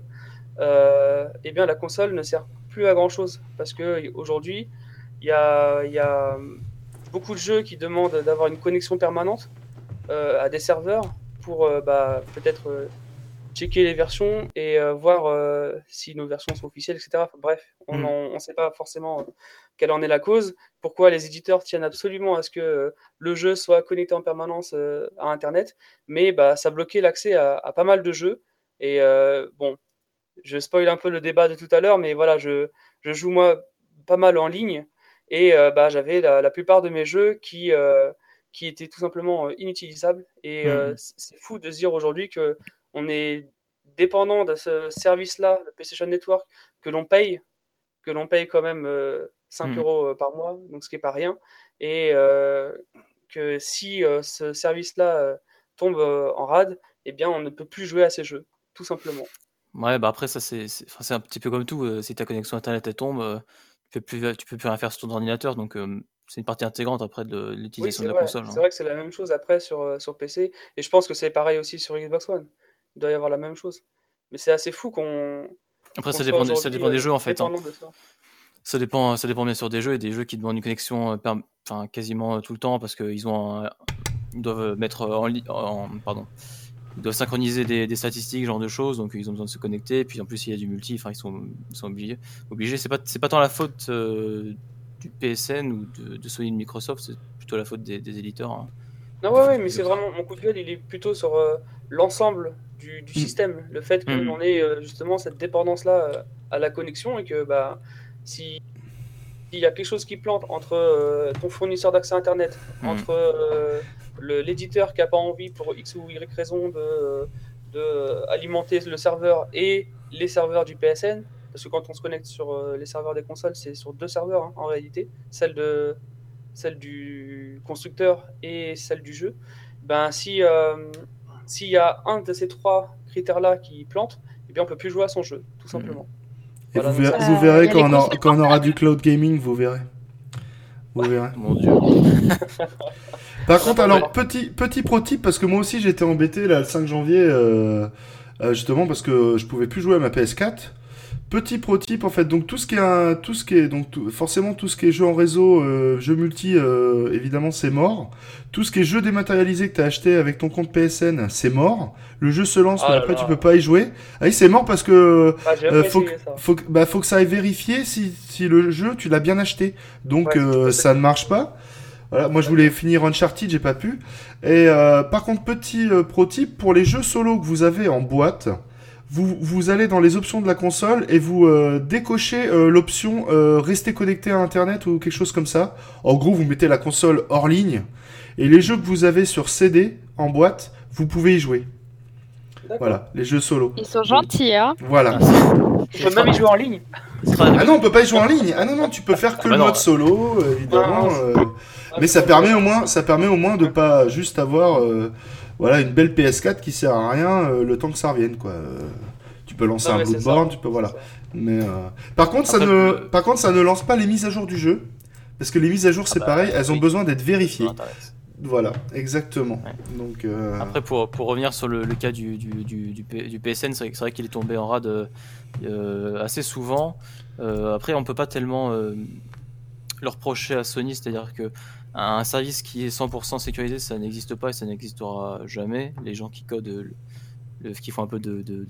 eh bien, la console ne sert plus à grand-chose, parce qu'aujourd'hui, il y a beaucoup de jeux qui demandent d'avoir une connexion permanente à des serveurs pour peut-être checker les versions et voir si nos versions sont officielles, etc. Enfin, bref, on Hmm. ne sait pas forcément quelle en est la cause, pourquoi les éditeurs tiennent absolument à ce que le jeu soit connecté en permanence à Internet, mais bah, ça bloquait l'accès à pas mal de jeux. Et bon, je spoil un peu le débat de tout à l'heure, mais voilà, je joue moi pas mal en ligne et bah, j'avais la plupart de mes jeux qui étaient tout simplement inutilisables. Et Hmm. c'est fou de se dire aujourd'hui que on est dépendant de ce service-là, le PlayStation Network, que l'on paye, que l'on paye quand même 5 Hmm. euros par mois, donc ce qui n'est pas rien. Et que si ce service-là tombe en rade, eh bien on ne peut plus jouer à ces jeux, tout simplement. Ouais, bah après, ça, enfin, c'est un petit peu comme tout. Si ta connexion Internet elle tombe, tu peux plus rien faire sur ton ordinateur. Donc, c'est une partie intégrante après de Oui, l'utilisation c'est de la vrai. console, C'est hein. vrai que c'est la même chose après sur PC. Et je pense que c'est pareil aussi sur Xbox One. Il doit y avoir la même chose. Mais c'est assez fou Après, qu'on soit ça aujourd'hui dépend des jeux en fait, hein. dépendant de ça. Ça dépend bien sûr des jeux. Et des jeux qui demandent une connexion enfin, quasiment tout le temps parce qu'ils ils doivent mettre pardon. Ils doivent synchroniser des statistiques, ce genre de choses, donc ils ont besoin de se connecter. Et puis en plus, il y a du multi, enfin, ils sont obligés. C'est pas tant la faute du PSN ou de Sony de Microsoft, c'est plutôt la faute des éditeurs, hein. Non, Des ouais, ouais, mais fabriques c'est comme ça. vraiment mon coup de gueule, il est plutôt sur l'ensemble du Hmm. système. Le fait Hmm. qu'on ait justement cette dépendance-là à la connexion et que bah, si s'il y a quelque chose qui plante entre ton fournisseur d'accès Internet, Hmm. entre l'éditeur qui n'a pas envie pour X ou Y raison de alimenter le serveur et les serveurs du PSN, parce que quand on se connecte sur les serveurs des consoles, c'est sur deux serveurs hein, en réalité, celle du constructeur et celle du jeu. Ben, s'il y a un de ces trois critères-là qui plante, et bien on peut plus jouer à son jeu, tout simplement. Et voilà, vous verrez quand on aura du cloud gaming, vous verrez. Vous verrez. Mon Dieu. Par contre, alors, petit pro tip, parce que moi aussi j'étais embêté là, le 5 janvier, justement parce que je pouvais plus jouer à ma PS4. Petit pro tip, en fait, donc forcément tout ce qui est jeu en réseau, jeu multi, évidemment c'est mort. Tout ce qui est jeu dématérialisé que t'as acheté avec ton compte PSN, c'est mort. Le jeu se lance, mais après tu peux pas y jouer. Ah oui, c'est mort parce que faut que ça aille vérifier si le jeu tu l'as bien acheté. Donc ça ne marche pas. Voilà, moi je voulais finir Uncharted, j'ai pas pu. Et par contre, petit pro tip, pour les jeux solo que vous avez en boîte, vous allez dans les options de la console et vous décochez l'option rester connecté à Internet ou quelque chose comme ça. En gros, vous mettez la console hors ligne et les jeux que vous avez sur CD en boîte, vous pouvez y jouer. D'accord. Voilà, les jeux solo. Ils sont gentils, hein. Voilà. Tu peux même y jouer en ligne. Ah non, on peut pas y jouer en ligne. Ah non, tu peux faire que le mode solo, évidemment. Mais ça permet au moins de pas juste avoir une belle PS4 qui sert à rien le temps que ça revienne, quoi. Tu peux lancer un Bloodborne, tu peux Mais par contre, ça ne lance pas les mises à jour du jeu parce que les mises à jour c'est pareil, elles ont besoin d'être vérifiées. Voilà, exactement. Ouais. Donc après pour revenir sur le cas du PSN, c'est vrai qu'il est tombé en rade assez souvent. Après on peut pas tellement le reprocher à Sony, c'est-à-dire que un service qui est 100% sécurisé, ça n'existe pas et ça n'existera jamais. Les gens qui codent, qui font un peu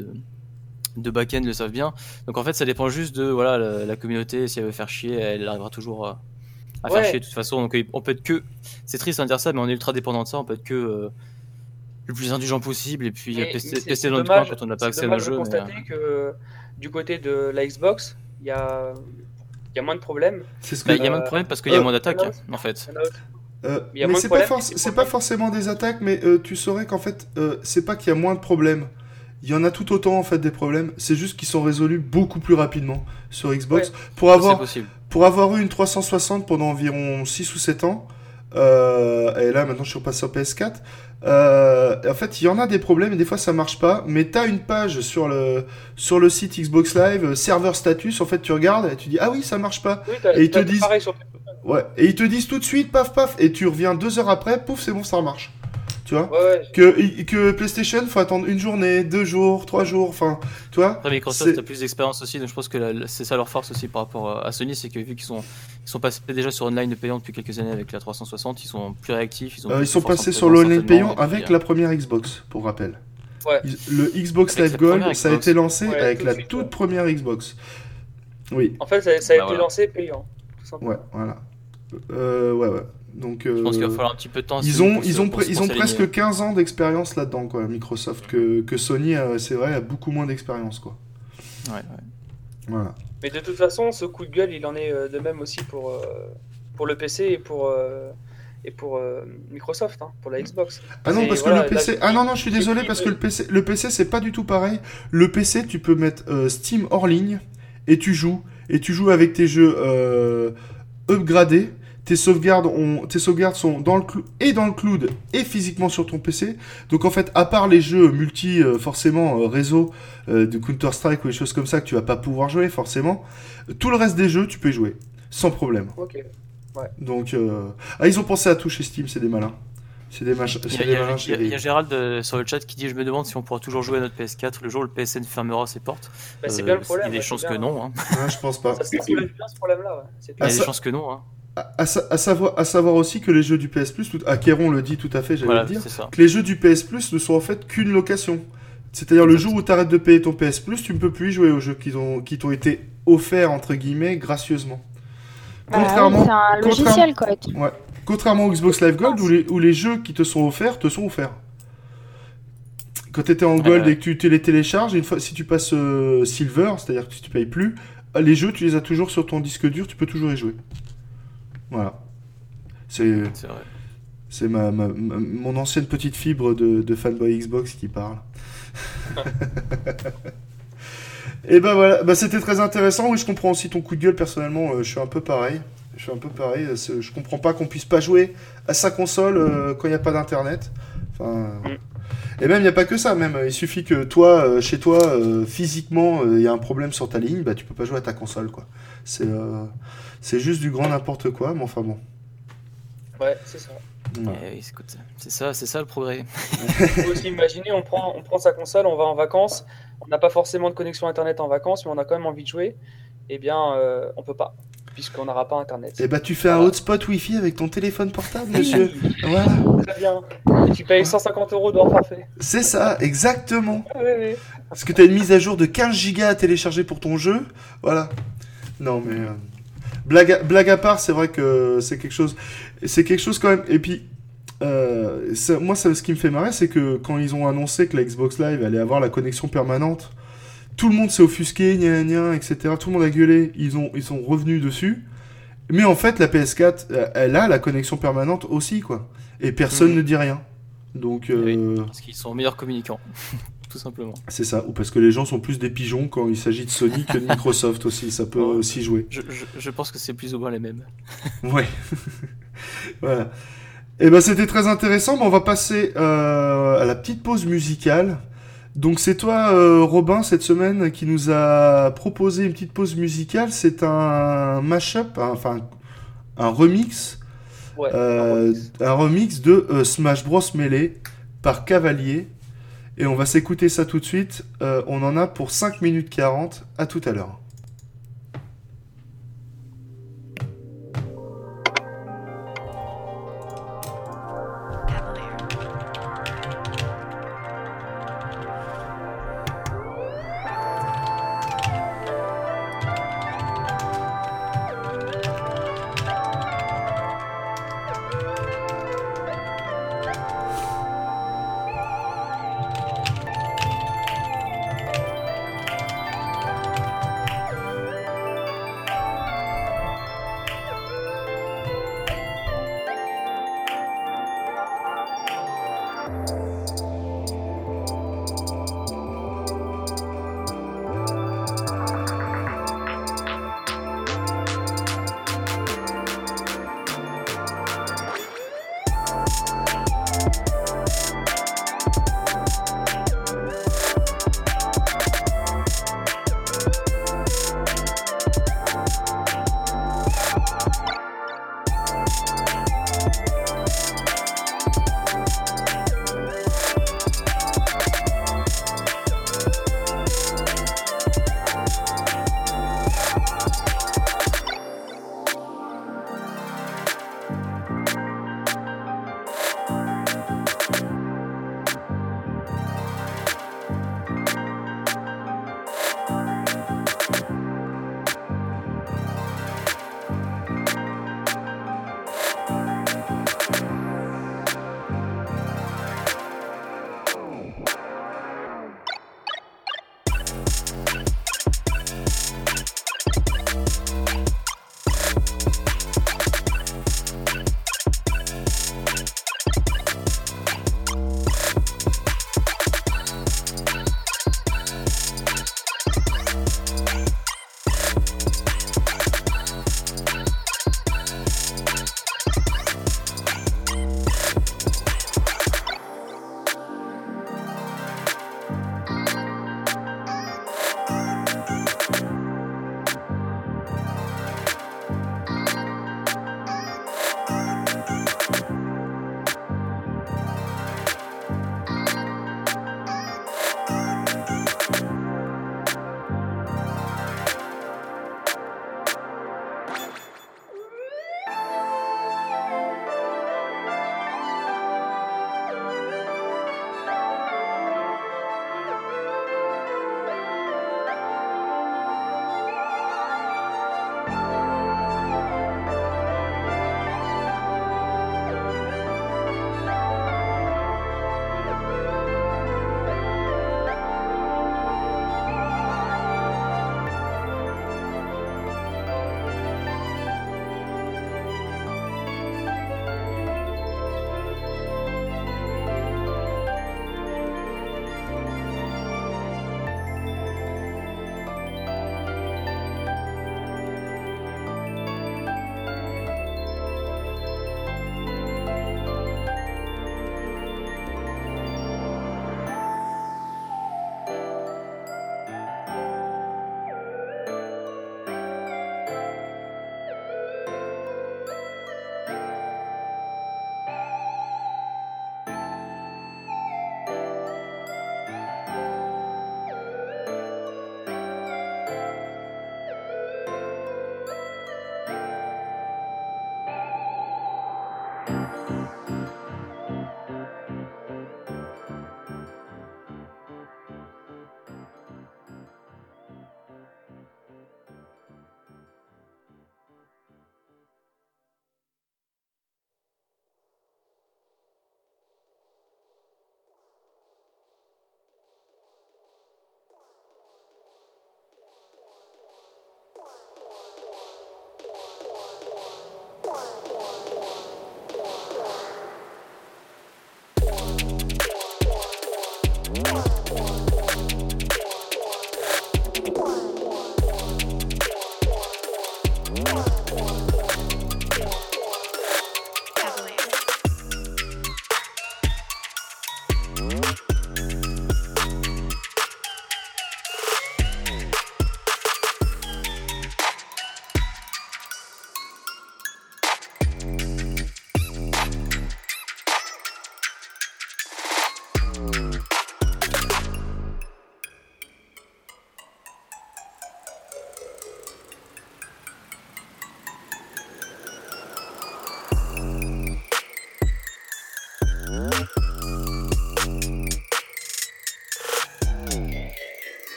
de back-end le savent bien. Donc en fait, ça dépend juste de la communauté. Si elle veut faire chier, elle arrivera toujours à faire chier de toute façon. Donc on peut être que, c'est triste de dire ça, mais on est ultra dépendant de ça. On peut être que le plus indulgent possible et puis tester dans notre coin quand on n'a pas accès à nos jeux. C'est dommage de constater que du côté de la Xbox, il y a moins de problèmes. Il y a moins de problèmes parce qu'il y a moins d'attaques, en fait. Mais c'est pas forcément des attaques, mais tu saurais qu'en fait, c'est pas qu'il y a moins de problèmes. Il y en a tout autant en fait des problèmes. C'est juste qu'ils sont résolus beaucoup plus rapidement sur Xbox. Ouais. Pour avoir eu une 360 pendant environ 6 ou 7 ans, et là maintenant je suis repassé sur PS4. En fait, il y en a des problèmes et des fois ça marche pas. Mais t'as une page sur le site Xbox Live, serveur status. En fait, tu regardes et tu dis ah oui ça marche pas. Oui, et ils te disent et ils te disent tout de suite paf et tu reviens 2 heures après, pouf c'est bon ça remarche. Tu vois que PlayStation faut attendre une journée, 2 jours, 3 jours, enfin, tu vois. Après Microsoft a plus d'expérience aussi, donc je pense que c'est ça leur force aussi par rapport à Sony, c'est que vu qu'ils sont passés déjà sur online payant depuis quelques années avec la 360, ils sont plus réactifs. Ils sont passés sur l'online payant avec la première Xbox, pour rappel. Ouais. Le Xbox Live Gold, ça a été lancé avec la toute première Xbox. Oui. En fait, ça a été lancé payant, tout simplement. Ouais, voilà. Ouais. Donc, je pense qu'il va falloir un petit peu de temps. Ils ont presque 15 ans d'expérience là-dedans, quoi, Microsoft, que Sony, c'est vrai, a beaucoup moins d'expérience, quoi. Ouais. Voilà. Mais de toute façon, ce coup de gueule, il en est de même aussi pour le PC et pour Microsoft, hein, pour la Xbox. Ah non, parce que le PC... Ah non, je suis désolé, parce que le PC, c'est pas du tout pareil. Le PC, tu peux mettre Steam hors ligne, et tu joues avec tes jeux upgradés. Tes sauvegardes sont dans le cloud et physiquement sur ton PC. Donc en fait, à part les jeux multi, forcément réseau de Counter-Strike ou des choses comme ça que tu vas pas pouvoir jouer forcément, tout le reste des jeux tu peux y jouer sans problème. Ok. Ouais. Donc ils ont pensé à tout chez Steam, c'est des malins. C'est des malins. Il y a Gérald sur le chat qui dit je me demande si on pourra toujours jouer à notre PS4 le jour où le PSN fermera ses portes. C'est bien le problème. Il y a des chances que non. Hein. Ouais, je pense pas. Ça soulève bien ce problème-là. Il y a des chances que non. Hein. À savoir aussi que les jeux du PS Plus, Acquéron le dit tout à fait, j'allais le dire, ça. que les jeux du PS Plus ne sont en fait qu'une location. C'est-à-dire le jour où tu arrêtes de payer ton PS Plus, tu ne peux plus y jouer aux jeux qui t'ont été offerts, entre guillemets, gracieusement. C'est un logiciel, quoi. Ouais. Contrairement au Xbox Live Gold, où les jeux qui te sont offerts, te sont offerts. Quand tu étais en Gold et que tu les télécharges, une fois, si tu passes Silver, c'est-à-dire que si tu payes plus, les jeux, tu les as toujours sur ton disque dur, tu peux toujours y jouer. Voilà. C'est vrai. C'est mon ancienne petite fibre de fanboy Xbox qui parle. Et ben voilà, c'était très intéressant. Oui, je comprends aussi ton coup de gueule. Personnellement, je suis un peu pareil. Je comprends pas qu'on puisse pas jouer à sa console quand il n'y a pas d'internet. Enfin, et même, il n'y a pas que ça. Même, il suffit que toi, chez toi, physiquement, il y a un problème sur ta ligne, bah, tu peux pas jouer à ta console, quoi. C'est juste du grand n'importe quoi, mais enfin bon. Ouais, c'est ça. Ouais, écoute, c'est ça le progrès. Il faut aussi imaginer, on prend sa console, on va en vacances, on n'a pas forcément de connexion internet en vacances, mais on a quand même envie de jouer. Eh bien, on peut pas, puisqu'on n'aura pas internet. Et bah, tu fais un hotspot Wi-Fi avec ton téléphone portable, monsieur. Voilà. Très bien. Et tu payes 150 € de forfait. C'est ça, exactement. Oui. Parce que t'as une mise à jour de 15 gigas à télécharger pour ton jeu. Voilà. Non, mais. Blague à part, c'est vrai que c'est quelque chose. C'est quelque chose quand même. Et puis. Moi, ce qui me fait marrer, c'est que quand ils ont annoncé que la Xbox Live allait avoir la connexion permanente, tout le monde s'est offusqué, gna gna, etc. Tout le monde a gueulé. Ils sont revenus dessus. Mais en fait, la PS4, elle a la connexion permanente aussi, quoi. Et personne ne dit rien. Donc. Parce qu'ils sont meilleurs communicants. Tout simplement. C'est ça, ou parce que les gens sont plus des pigeons quand il s'agit de Sony que de Microsoft aussi, ça peut aussi jouer. Je pense que c'est plus ou moins les mêmes. Ouais. Voilà. Et ben c'était très intéressant, mais on va passer à la petite pause musicale. Donc c'est toi, Robin, cette semaine, qui nous a proposé une petite pause musicale. C'est un mashup, un remix. Ouais, un remix de Smash Bros Melee par Cavalier. Et on va s'écouter ça tout de suite. On en a pour 5 minutes 40. À tout à l'heure.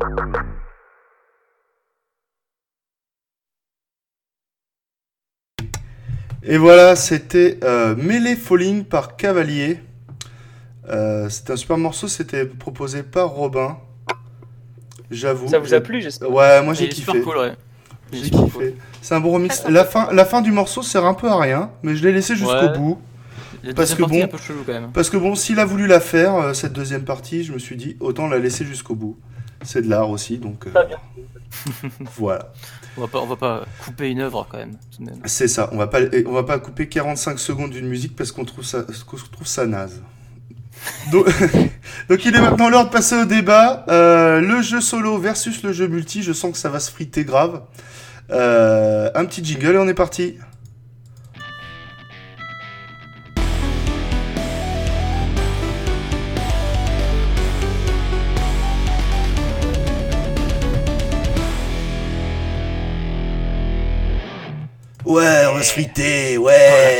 Et voilà, c'était Melee Falling par Cavalier. C'était un super morceau, c'était proposé par Robin. J'avoue. Ça vous a plu, j'espère? Ouais, moi j'ai kiffé. Super cool, ouais. J'ai kiffé. C'est un bon remix. La fin du morceau sert un peu à rien, mais je l'ai laissé jusqu'au bout. Parce que bon, un peu chelou, quand même. Parce que bon, s'il a voulu la faire, cette deuxième partie, je me suis dit, autant la laisser jusqu'au bout. C'est de l'art aussi, donc voilà. On va pas couper une œuvre quand même. C'est ça, on va pas couper 45 secondes d'une musique parce qu'on trouve ça naze. Donc il est maintenant l'heure de passer au débat. Le jeu solo versus le jeu multi, je sens que ça va se friter grave. Un petit jingle et on est parti. Ouais, on va se friter, ouais.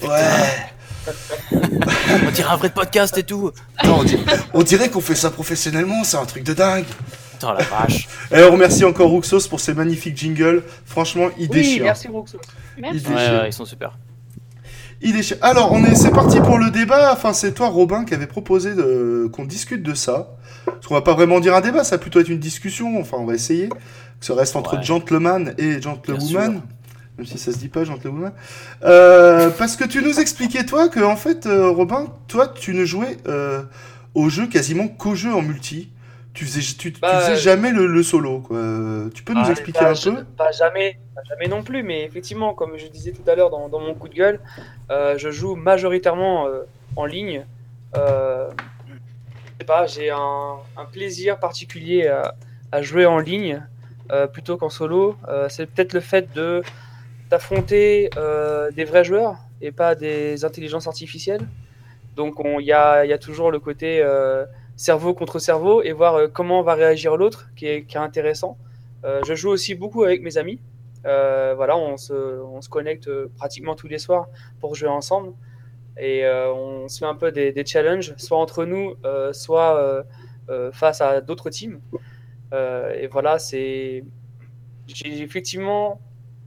On dirait un vrai podcast et tout. Non, on dirait qu'on fait ça professionnellement, c'est un truc de dingue. Putain la vache. Et on remercie encore Ruxos pour ses magnifiques jingles. Franchement, il déchire. Oui, merci Ruxos. Merci. Ouais, ils sont super. Il déchire. Alors, c'est parti pour le débat. Enfin, c'est toi, Robin, qui avait proposé qu'on discute de ça. Parce qu'on va pas vraiment dire un débat, ça va plutôt être une discussion. Enfin, on va essayer. Que ça reste entre gentleman et gentlewoman. Même si ça se dit pas, gentlewoman. Parce que tu nous expliquais, toi, que, en fait, Robin, toi, tu ne jouais au jeu quasiment qu'au jeu en multi. Tu faisais jamais le solo, quoi. Tu peux nous expliquer un peu? Pas jamais non plus, mais effectivement, comme je disais tout à l'heure dans mon coup de gueule, je joue majoritairement en ligne. Je sais pas, j'ai un plaisir particulier à jouer en ligne plutôt qu'en solo. C'est peut-être le fait d'affronter des vrais joueurs et pas des intelligences artificielles. Donc il y a toujours le côté cerveau contre cerveau et voir comment va réagir l'autre qui est intéressant. Je joue aussi beaucoup avec mes amis. Voilà, on se connecte pratiquement tous les soirs pour jouer ensemble et on se fait un peu des challenges, soit entre nous, soit face à d'autres teams. Et voilà, j'ai effectivement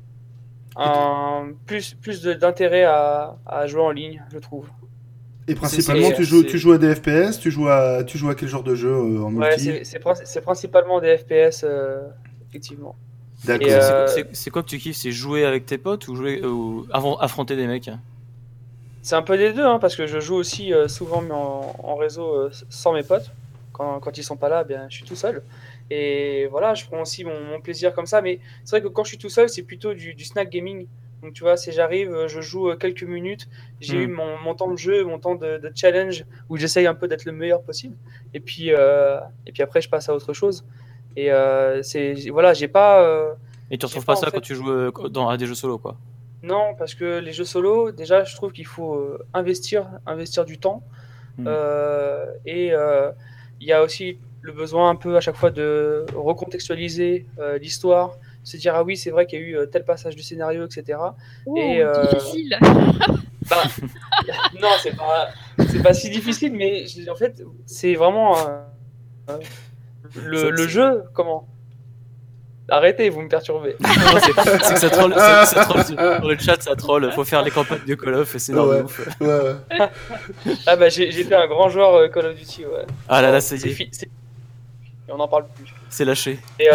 plus d'intérêt à jouer en ligne, je trouve. Et principalement, tu joues à des FPS, tu joues à quel genre de jeu en multi? Ouais, c'est principalement des FPS, effectivement. D'accord. C'est quoi que tu kiffes? C'est jouer avec tes potes ou affronter des mecs? C'est un peu des deux, hein, parce que je joue aussi souvent en réseau sans mes potes. Quand ils sont pas là, bien, je suis tout seul. Et voilà, je prends aussi mon plaisir comme ça. Mais c'est vrai que quand je suis tout seul, c'est plutôt du snack gaming. Donc tu vois, si j'arrive, je joue quelques minutes, j'ai eu mon temps de jeu, mon temps de challenge, où j'essaye un peu d'être le meilleur possible. Et puis après, je passe à autre chose. Et voilà, j'ai pas... Et tu retrouves pas ça quand tu joues à des jeux solo, quoi? Non, parce que les jeux solo, déjà, je trouve qu'il faut investir du temps. Et il y a aussi le besoin un peu à chaque fois de recontextualiser l'histoire, se dire ah oui, c'est vrai qu'il y a eu tel passage du scénario, etc. Difficile. Non, c'est pas si difficile, mais en fait, c'est vraiment le jeu. Comment? Arrêtez, vous me perturbez. C'est que ça troll, sur le chat, ça troll. Faut faire les campagnes de Call of et c'est normal. Ouais. Ah bah j'ai été un grand joueur Call of Duty, ouais. Ah là, ça y est. Et on n'en parle plus. C'est lâché. Et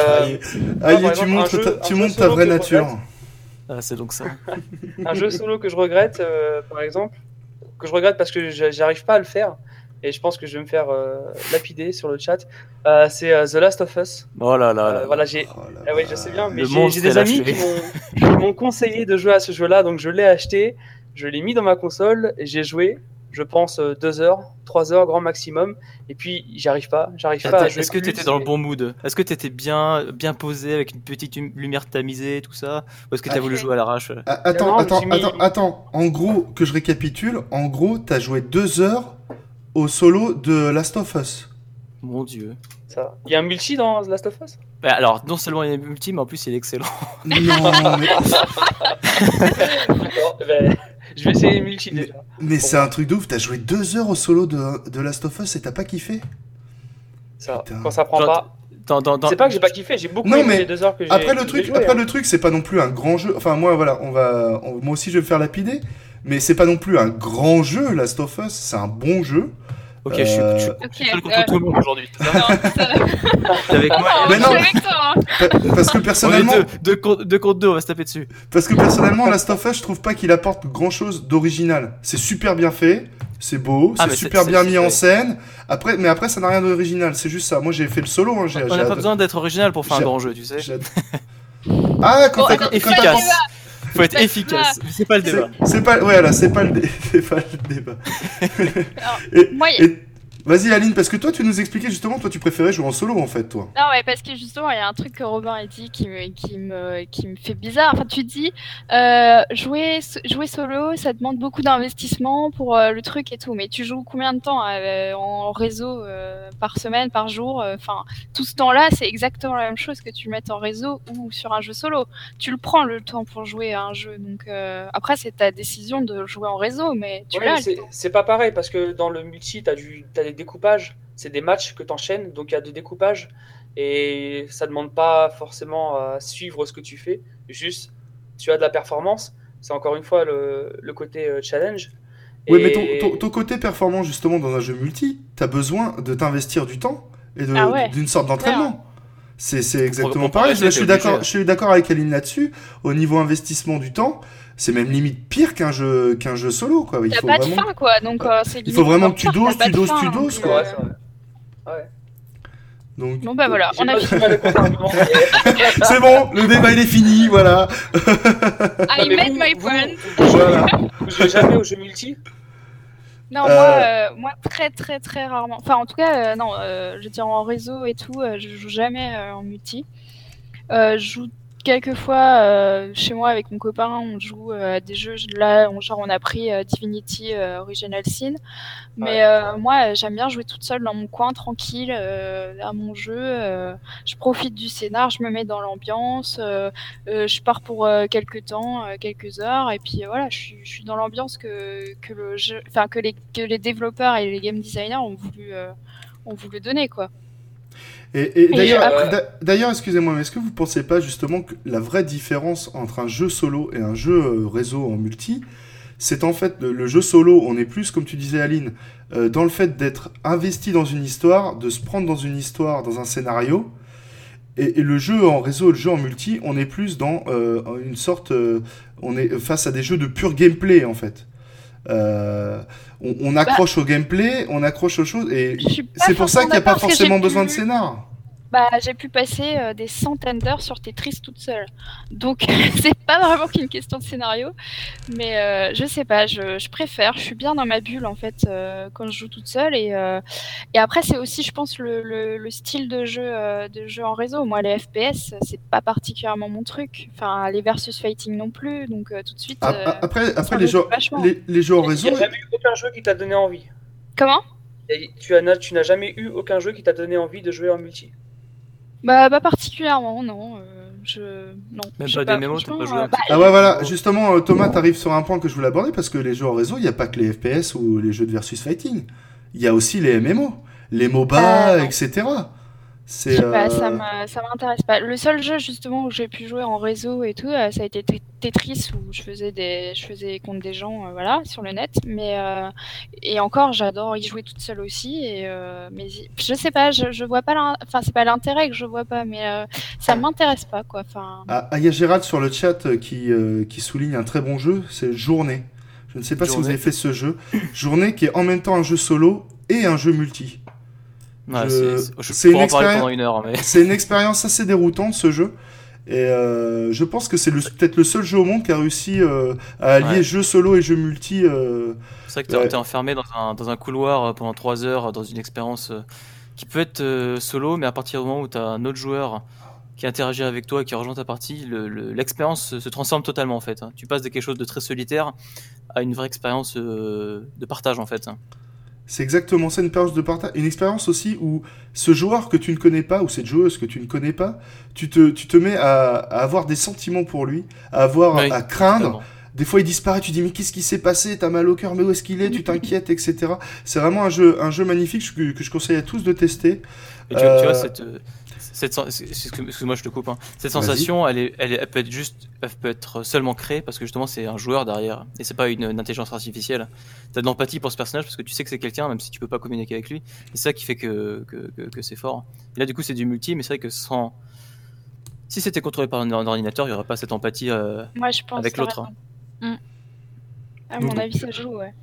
tu montres ta vraie nature. Ah, c'est donc ça. Un jeu solo que je regrette, par exemple, parce que j'arrive pas à le faire, et je pense que je vais me faire lapider sur le chat, c'est The Last of Us. Oh là là. Voilà, oui, je sais bien, mais j'ai des amis qui m'ont conseillé de jouer à ce jeu-là, donc je l'ai acheté, je l'ai mis dans ma console, et j'ai joué, je pense, 2 heures, 3 heures grand maximum, et puis j'arrive pas à jouer. Est-ce que tu étais dans le bon mood? Est-ce que tu étais bien posé avec une petite lumière tamisée, tout ça? Ou est-ce que tu as voulu jouer à l'arrache? Attends. En gros, que je récapitule, tu as joué 2 heures au solo de Last of Us. Mon Dieu. Ça. Il y a un multi dans Last of Us? Bah, alors, non seulement il y a un multi, mais en plus il est excellent. Non, mais... D'accord, je vais essayer multi déjà. Mais c'est un truc de ouf, t'as joué 2 heures au solo de Last of Us et t'as pas kiffé? Ça, quand ça prend pas. C'est pas que j'ai pas kiffé, j'ai beaucoup aimé les 2 heures que j'ai. Après le truc, c'est pas non plus un grand jeu. Enfin moi voilà, moi aussi je vais me faire lapider, mais c'est pas non plus un grand jeu. Last of Us, c'est un bon jeu. Ok, je suis contre tout le monde aujourd'hui. T'es avec moi. Mais non, parce que personnellement, deux contre deux, on va se taper dessus. Parce que personnellement, Last of Us, je trouve pas qu'il apporte grand chose d'original. C'est super bien fait. C'est beau, c'est super bien mis en scène. Mais après, ça n'a rien d'original. C'est juste ça. Moi, j'ai fait le solo. Hein, on n'a pas besoin d'être original pour faire un grand jeu, tu sais. Ah, quand efficace. Faut être efficace. C'est pas le débat. C'est pas le débat. Vas-y Aline, parce que toi tu nous expliquais justement, toi tu préférais jouer en solo en fait, toi. Non ouais, parce que justement il y a un truc que Robin a dit qui me fait bizarre. Enfin tu dis jouer solo, ça demande beaucoup d'investissement pour le truc et tout, mais tu joues combien de temps en réseau par semaine, par jour? Enfin tout ce temps-là c'est exactement la même chose que tu mettes en réseau ou sur un jeu solo. Tu le prends le temps pour jouer à un jeu, donc après c'est ta décision de jouer en réseau, mais tu l'as. C'est pas pareil parce que dans le multi t'as des découpages, c'est des matchs que t'enchaînes, donc il y a des découpages et ça demande pas forcément à suivre ce que tu fais, juste tu as de la performance, c'est encore une fois le côté challenge. Oui, mais ton côté performance justement dans un jeu multi, t'as besoin de t'investir du temps et d'une sorte d'entraînement. C'est exactement pareil. Je suis d'accord avec Aline là-dessus. Au niveau investissement du temps, c'est même limite pire qu'un jeu solo, quoi. Il faut pas de fin, quoi. Donc, il faut vraiment que tu doses, quoi. Ouais. Donc, bon, bah voilà, on a fini. C'est bon, le débat il est fini, voilà. I made my point. Voilà. Vous jouez jamais au jeu multi? Non, moi très très très rarement. Enfin, en tout cas, non, je veux dire en réseau et tout, je joue jamais en multi. Je joue quelques fois chez moi avec mon copain, on joue à des jeux. Là, on a pris Divinity Original Sin. Mais moi, j'aime bien jouer toute seule dans mon coin, tranquille, à mon jeu. Je profite du scénar, je me mets dans l'ambiance. Je pars pour quelques temps, quelques heures, et puis voilà, je suis dans l'ambiance que le jeu, enfin que les développeurs et les game designers ont voulu donner, quoi. Et d'ailleurs, excusez-moi, mais est-ce que vous pensez pas justement que la vraie différence entre un jeu solo et un jeu réseau en multi, c'est en fait le jeu solo, on est plus, comme tu disais Aline, dans le fait d'être investi dans une histoire, de se prendre dans une histoire, dans un scénario, et le jeu en réseau, le jeu en multi, on est plus dans une sorte, on est face à des jeux de pur gameplay en fait. On accroche au gameplay, on accroche aux choses, et c'est pour ça qu'il n'y a pas forcément besoin de scénar. J'ai pu passer des centaines d'heures sur Tetris toute seule. Donc, c'est pas vraiment qu'une question de scénario. Mais je sais pas, je préfère. Je suis bien dans ma bulle, en fait, quand je joue toute seule. Et après, c'est aussi, je pense, le style de jeu en réseau. Moi, les FPS, c'est pas particulièrement mon truc. Enfin, les versus fighting non plus. Donc, tout de suite... Après les jeux en réseau... Il n'y a jamais eu aucun jeu qui t'a donné envie. Comment ? Tu n'as jamais eu aucun jeu qui t'a donné envie de jouer en multi? Pas particulièrement, non. Non. Même pas des mémos, t'as pas joué Ah ouais, voilà. Justement, Thomas, t'arrives sur un point que je voulais aborder, parce que les jeux en réseau, il n'y a pas que les FPS ou les jeux de versus fighting. Il y a aussi les MMO, les MOBA, etc. Je sais pas, ça m'intéresse pas. Le seul jeu justement où j'ai pu jouer en réseau et tout, ça a été Tetris, où je faisais contre des gens, voilà, sur le net. Mais et encore, j'adore y jouer toute seule aussi. Mais je sais pas, je vois pas. Enfin, c'est pas l'intérêt que je vois pas, mais ça m'intéresse pas, quoi. Enfin. Il y a Gérald sur le chat qui souligne un très bon jeu, c'est Journée. Je ne sais pas si vous avez fait ce jeu. Journée, qui est en même temps un jeu solo et un jeu multi. Ouais, c'est une expérience pendant une heure, mais... C'est une expérience assez déroutante, ce jeu, et je pense que c'est peut-être le seul jeu au monde qui a réussi à allier jeu solo et jeu multi. C'est vrai que t'es enfermé dans un couloir pendant 3 heures dans une expérience qui peut être solo, mais à partir du moment où t'as un autre joueur qui interagit avec toi et qui rejoint ta partie, l'expérience se transforme totalement, en fait. Tu passes de quelque chose de très solitaire à une vraie expérience de partage, en fait. C'est exactement ça, une expérience de partage. Une expérience aussi où ce joueur que tu ne connais pas, ou cette joueuse que tu ne connais pas, tu te mets à avoir des sentiments pour lui, à craindre. Totalement. Des fois, il disparaît, tu dis mais qu'est-ce qui s'est passé? T'as mal au cœur, mais où est-ce qu'il est? Tu t'inquiètes, etc. C'est vraiment un jeu magnifique que je conseille à tous de tester. Et tu vois, excuse-moi, je te coupe. Hein. Cette sensation, elle peut être seulement créée parce que justement, c'est un joueur derrière et c'est pas une intelligence artificielle. T'as de l'empathie pour ce personnage parce que tu sais que c'est quelqu'un, même si tu peux pas communiquer avec lui. Et c'est ça qui fait que c'est fort. Et là, du coup, c'est du multi, mais c'est vrai que si c'était contrôlé par un ordinateur, il y aurait pas cette empathie Moi, je pense avec l'autre. À mon avis, ça joue, ouais.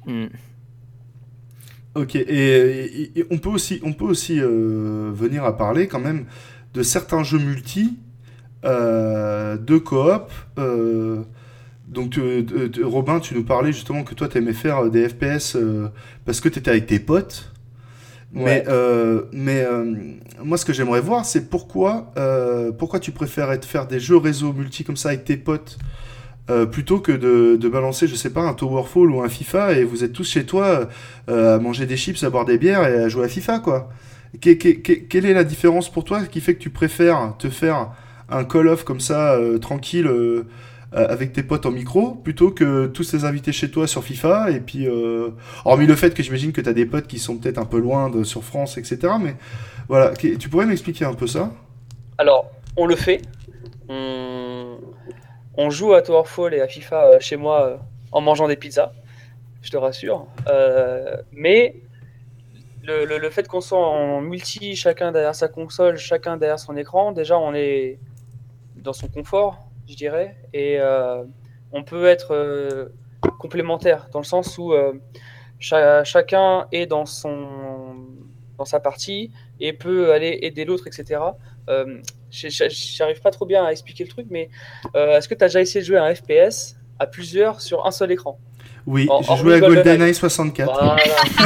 Ok, et on peut aussi venir à parler quand même de certains jeux multi de coop. Donc, Robin, tu nous parlais justement que toi, t'aimais faire des FPS parce que t'étais avec tes potes. Ouais. Mais moi, ce que j'aimerais voir, c'est pourquoi tu préfères faire des jeux réseau multi comme ça avec tes potes plutôt que de balancer, je sais pas, un Towerfall ou un FIFA et vous êtes tous chez toi à manger des chips, à boire des bières et à jouer à FIFA, quoi. Quelle est la différence pour toi qui fait que tu préfères te faire un Call of comme ça, tranquille, avec tes potes en micro, plutôt que tous les invités chez toi sur FIFA et puis, hormis le fait que j'imagine que t'as des potes qui sont peut-être un peu loin sur France, etc. Mais voilà, tu pourrais m'expliquer un peu ça? Alors, on le fait. On joue à Towerfall et à FIFA chez moi en mangeant des pizzas, je te rassure. Mais le fait qu'on soit en multi, chacun derrière sa console, chacun derrière son écran, déjà on est dans son confort, je dirais, et on peut être complémentaire dans le sens où chacun est dans sa partie et peut aller aider l'autre, etc. J'arrive pas trop bien à expliquer le truc, mais est-ce que tu as déjà essayé de jouer à un FPS à plusieurs sur un seul écran? Oui, j'ai joué à GoldenEye 64. Voilà,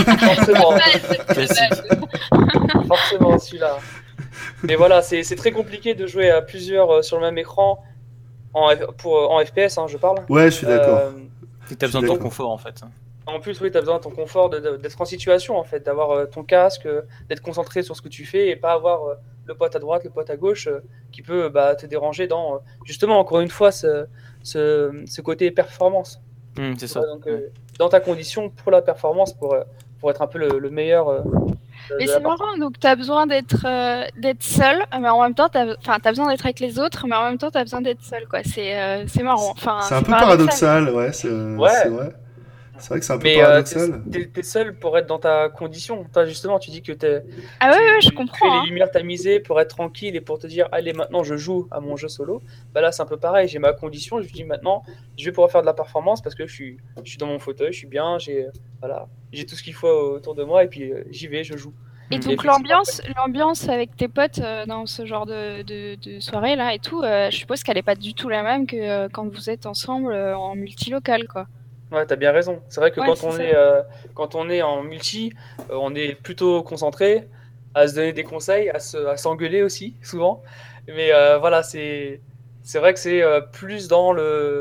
forcément celui-là. Mais voilà, c'est très compliqué de jouer à plusieurs sur le même écran en FPS, hein, je parle. Ouais, je suis d'accord. Tu as besoin de ton confort, en fait. En plus, oui, tu as besoin de ton confort, d'être en situation, en fait, d'avoir ton casque, d'être concentré sur ce que tu fais et pas avoir le pote à droite, le pote à gauche qui peut te déranger dans, justement, encore une fois, ce côté performance. C'est ça. Donc, dans ta condition pour la performance, pour être un peu le meilleur. Mais c'est marrant, donc tu as besoin d'être seul, mais en même temps, tu as besoin d'être avec les autres, mais en même temps, tu as besoin d'être seul, quoi. C'est marrant. Enfin, c'est un peu paradoxal, ouais, c'est vrai. C'est vrai que c'est un peu paradoxal. T'es seul pour être dans ta condition. Toi, justement, tu dis que je comprends. Tu fais les lumières tamisées pour être tranquille et pour te dire, allez, maintenant, je joue à mon jeu solo. Bah là, c'est un peu pareil. J'ai ma condition. Je me dis, maintenant, je vais pouvoir faire de la performance parce que je suis dans mon fauteuil, je suis bien, j'ai tout ce qu'il faut autour de moi et puis j'y vais, je joue. Et donc l'ambiance avec tes potes dans ce genre de soirée là et tout, je suppose qu'elle est pas du tout la même que quand vous êtes ensemble en multilocal, quoi. Ouais, t'as bien raison. C'est vrai que quand on est en multi, on est plutôt concentré à se donner des conseils, à s'engueuler aussi, souvent. Mais voilà, c'est vrai que c'est plus dans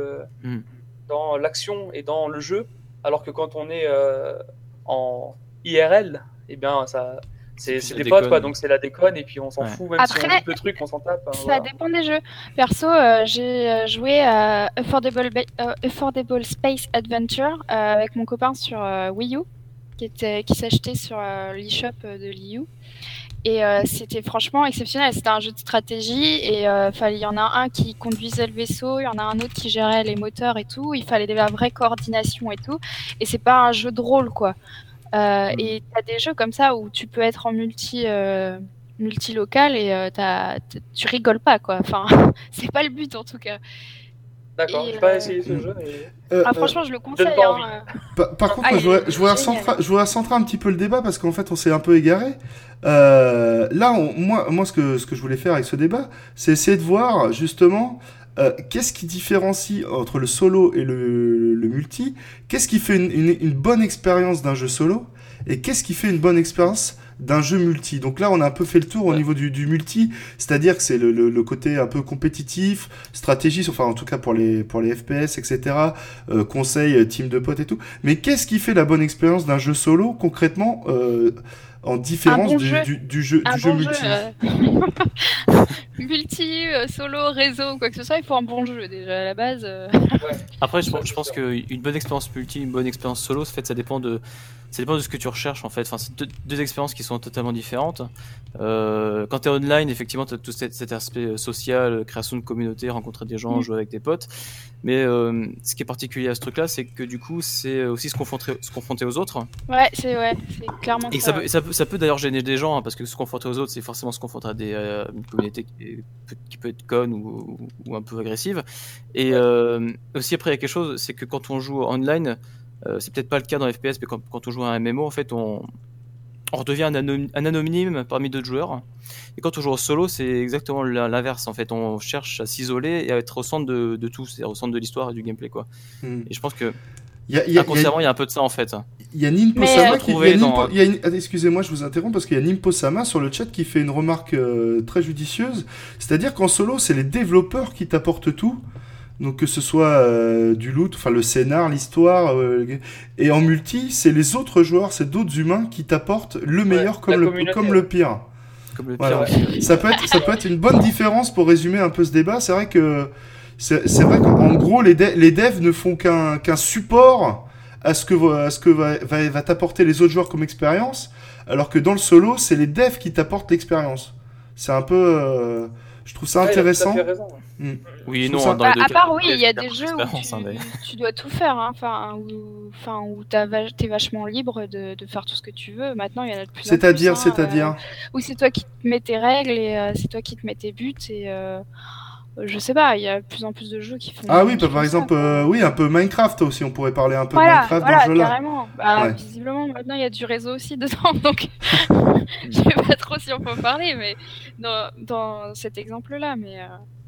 l'action et dans le jeu, alors que quand on est en IRL, eh bien, c'est des potes, quoi, donc c'est la déconne et puis on s'en fout, même si on loupe le truc, on s'en tape. Hein, ça dépend des jeux. Perso, j'ai joué à Affordable Space Adventure avec mon copain sur Wii U, qui s'achetait sur l'eShop de l'EU. Et c'était franchement exceptionnel. C'était un jeu de stratégie et il y en a un qui conduisait le vaisseau, il y en a un autre qui gérait les moteurs et tout. Il fallait de la vraie coordination et tout. Et c'est pas un jeu de rôle, quoi. Et t'as des jeux comme ça où tu peux être en multi-local et tu rigoles pas, quoi. Enfin, c'est pas le but en tout cas. D'accord, j'ai pas essayé ce jeu. Mais... franchement, je le conseille. Par contre, je voudrais centrer un petit peu le débat parce qu'en fait, on s'est un peu égaré. Là, moi, ce que je voulais faire avec ce débat, c'est essayer de voir justement qu'est-ce qui différencie entre le solo et le multi. Qu'est-ce qui fait une bonne expérience d'un jeu solo et qu'est-ce qui fait une bonne expérience d'un jeu multi. Donc là, on a un peu fait le tour au niveau du multi, c'est-à-dire que c'est le côté un peu compétitif, stratégique, enfin en tout cas pour les FPS, etc. Conseil, team de potes et tout. Mais qu'est-ce qui fait la bonne expérience d'un jeu solo concrètement en différence du jeu multi? multi, solo, réseau, quoi que ce soit, il faut un bon jeu déjà à la base. Après, je pense qu'une bonne expérience multi, une bonne expérience solo, en fait, ça dépend de ce que tu recherches en fait. Enfin, c'est deux expériences qui sont totalement différentes. Quand t'es online, effectivement, t'as tout cet aspect social, création de communauté, rencontrer des gens, jouer avec des potes. Mais ce qui est particulier à ce truc-là, c'est que du coup, c'est aussi se confronter aux autres. Ouais, c'est clairement et ça. Ça peut d'ailleurs gêner des gens, hein, parce que se confronter aux autres, c'est forcément se confronter à une communauté qui peut être conne ou un peu agressive. Et aussi après, il y a quelque chose, c'est que quand on joue online, c'est peut-être pas le cas dans FPS, mais quand on joue à un MMO, en fait, on redevient un anonyme parmi d'autres joueurs. Et quand on joue au solo, c'est exactement l'inverse. En fait, on cherche à s'isoler et à être au centre de tout, c'est-à-dire au centre de l'histoire et du gameplay, quoi. Et je pense que inconsciemment, il y a un peu de ça en fait. Il y a Nimpo-sama excusez-moi, je vous interromps parce qu'il y a Nimpo-sama sur le chat qui fait une remarque très judicieuse. C'est-à-dire qu'en solo, c'est les développeurs qui t'apportent tout. Donc que ce soit du loot, enfin le scénar, l'histoire, et en multi, c'est les autres joueurs, c'est d'autres humains qui t'apportent le meilleur comme le pire. Voilà. Ça peut être une bonne différence pour résumer un peu ce débat. C'est vrai qu'en gros les devs ne font qu'un support à ce que va t'apporter les autres joueurs comme expérience, alors que dans le solo, c'est les devs qui t'apportent l'expérience. C'est un peu je trouve ça intéressant. Oui, non, dans les deux cas, à part, oui, il y a des jeux où tu dois tout faire, hein, où t'es vachement libre de faire tout ce que tu veux. Maintenant, il y en a de plus en plus. C'est-à-dire où c'est toi qui te mets tes règles et c'est toi qui te mets tes buts et je sais pas, il y a de plus en plus de jeux qui font. Ah oui, par exemple, un peu Minecraft aussi, on pourrait parler un peu de Minecraft dans ce jeu-là. Carrément. Visiblement, maintenant il y a du réseau aussi dedans, donc je sais pas trop si on peut en parler, mais dans cet exemple-là, mais.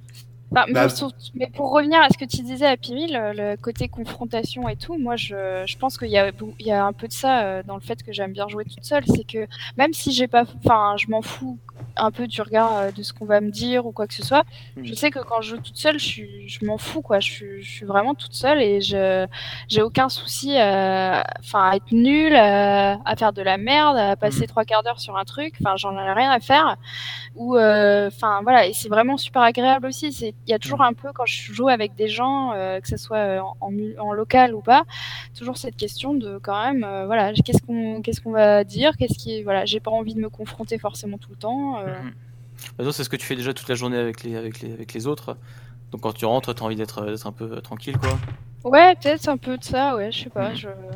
Mais pour revenir à ce que tu disais à Pimil, le côté confrontation et tout, moi je pense qu'il y a un peu de ça dans le fait que j'aime bien jouer toute seule, c'est que même si je m'en fous un peu du regard de ce qu'on va me dire ou quoi que ce soit, je sais que quand je joue toute seule, je m'en fous quoi, je suis vraiment toute seule et j'ai aucun souci à être nulle, à faire de la merde, à passer 3 quarts d'heure sur un truc, j'en ai rien à faire. Ou voilà, et c'est vraiment super agréable aussi. Il y a toujours un peu quand je joue avec des gens, que ce soit en local ou pas, toujours cette question de quand même, voilà, qu'est-ce qu'on va dire, voilà, j'ai pas envie de me confronter forcément tout le temps. C'est ce que tu fais déjà toute la journée avec les autres. Donc quand tu rentres, t'as envie d'être un peu tranquille, quoi. Ouais, peut-être un peu de ça, ouais, je sais pas.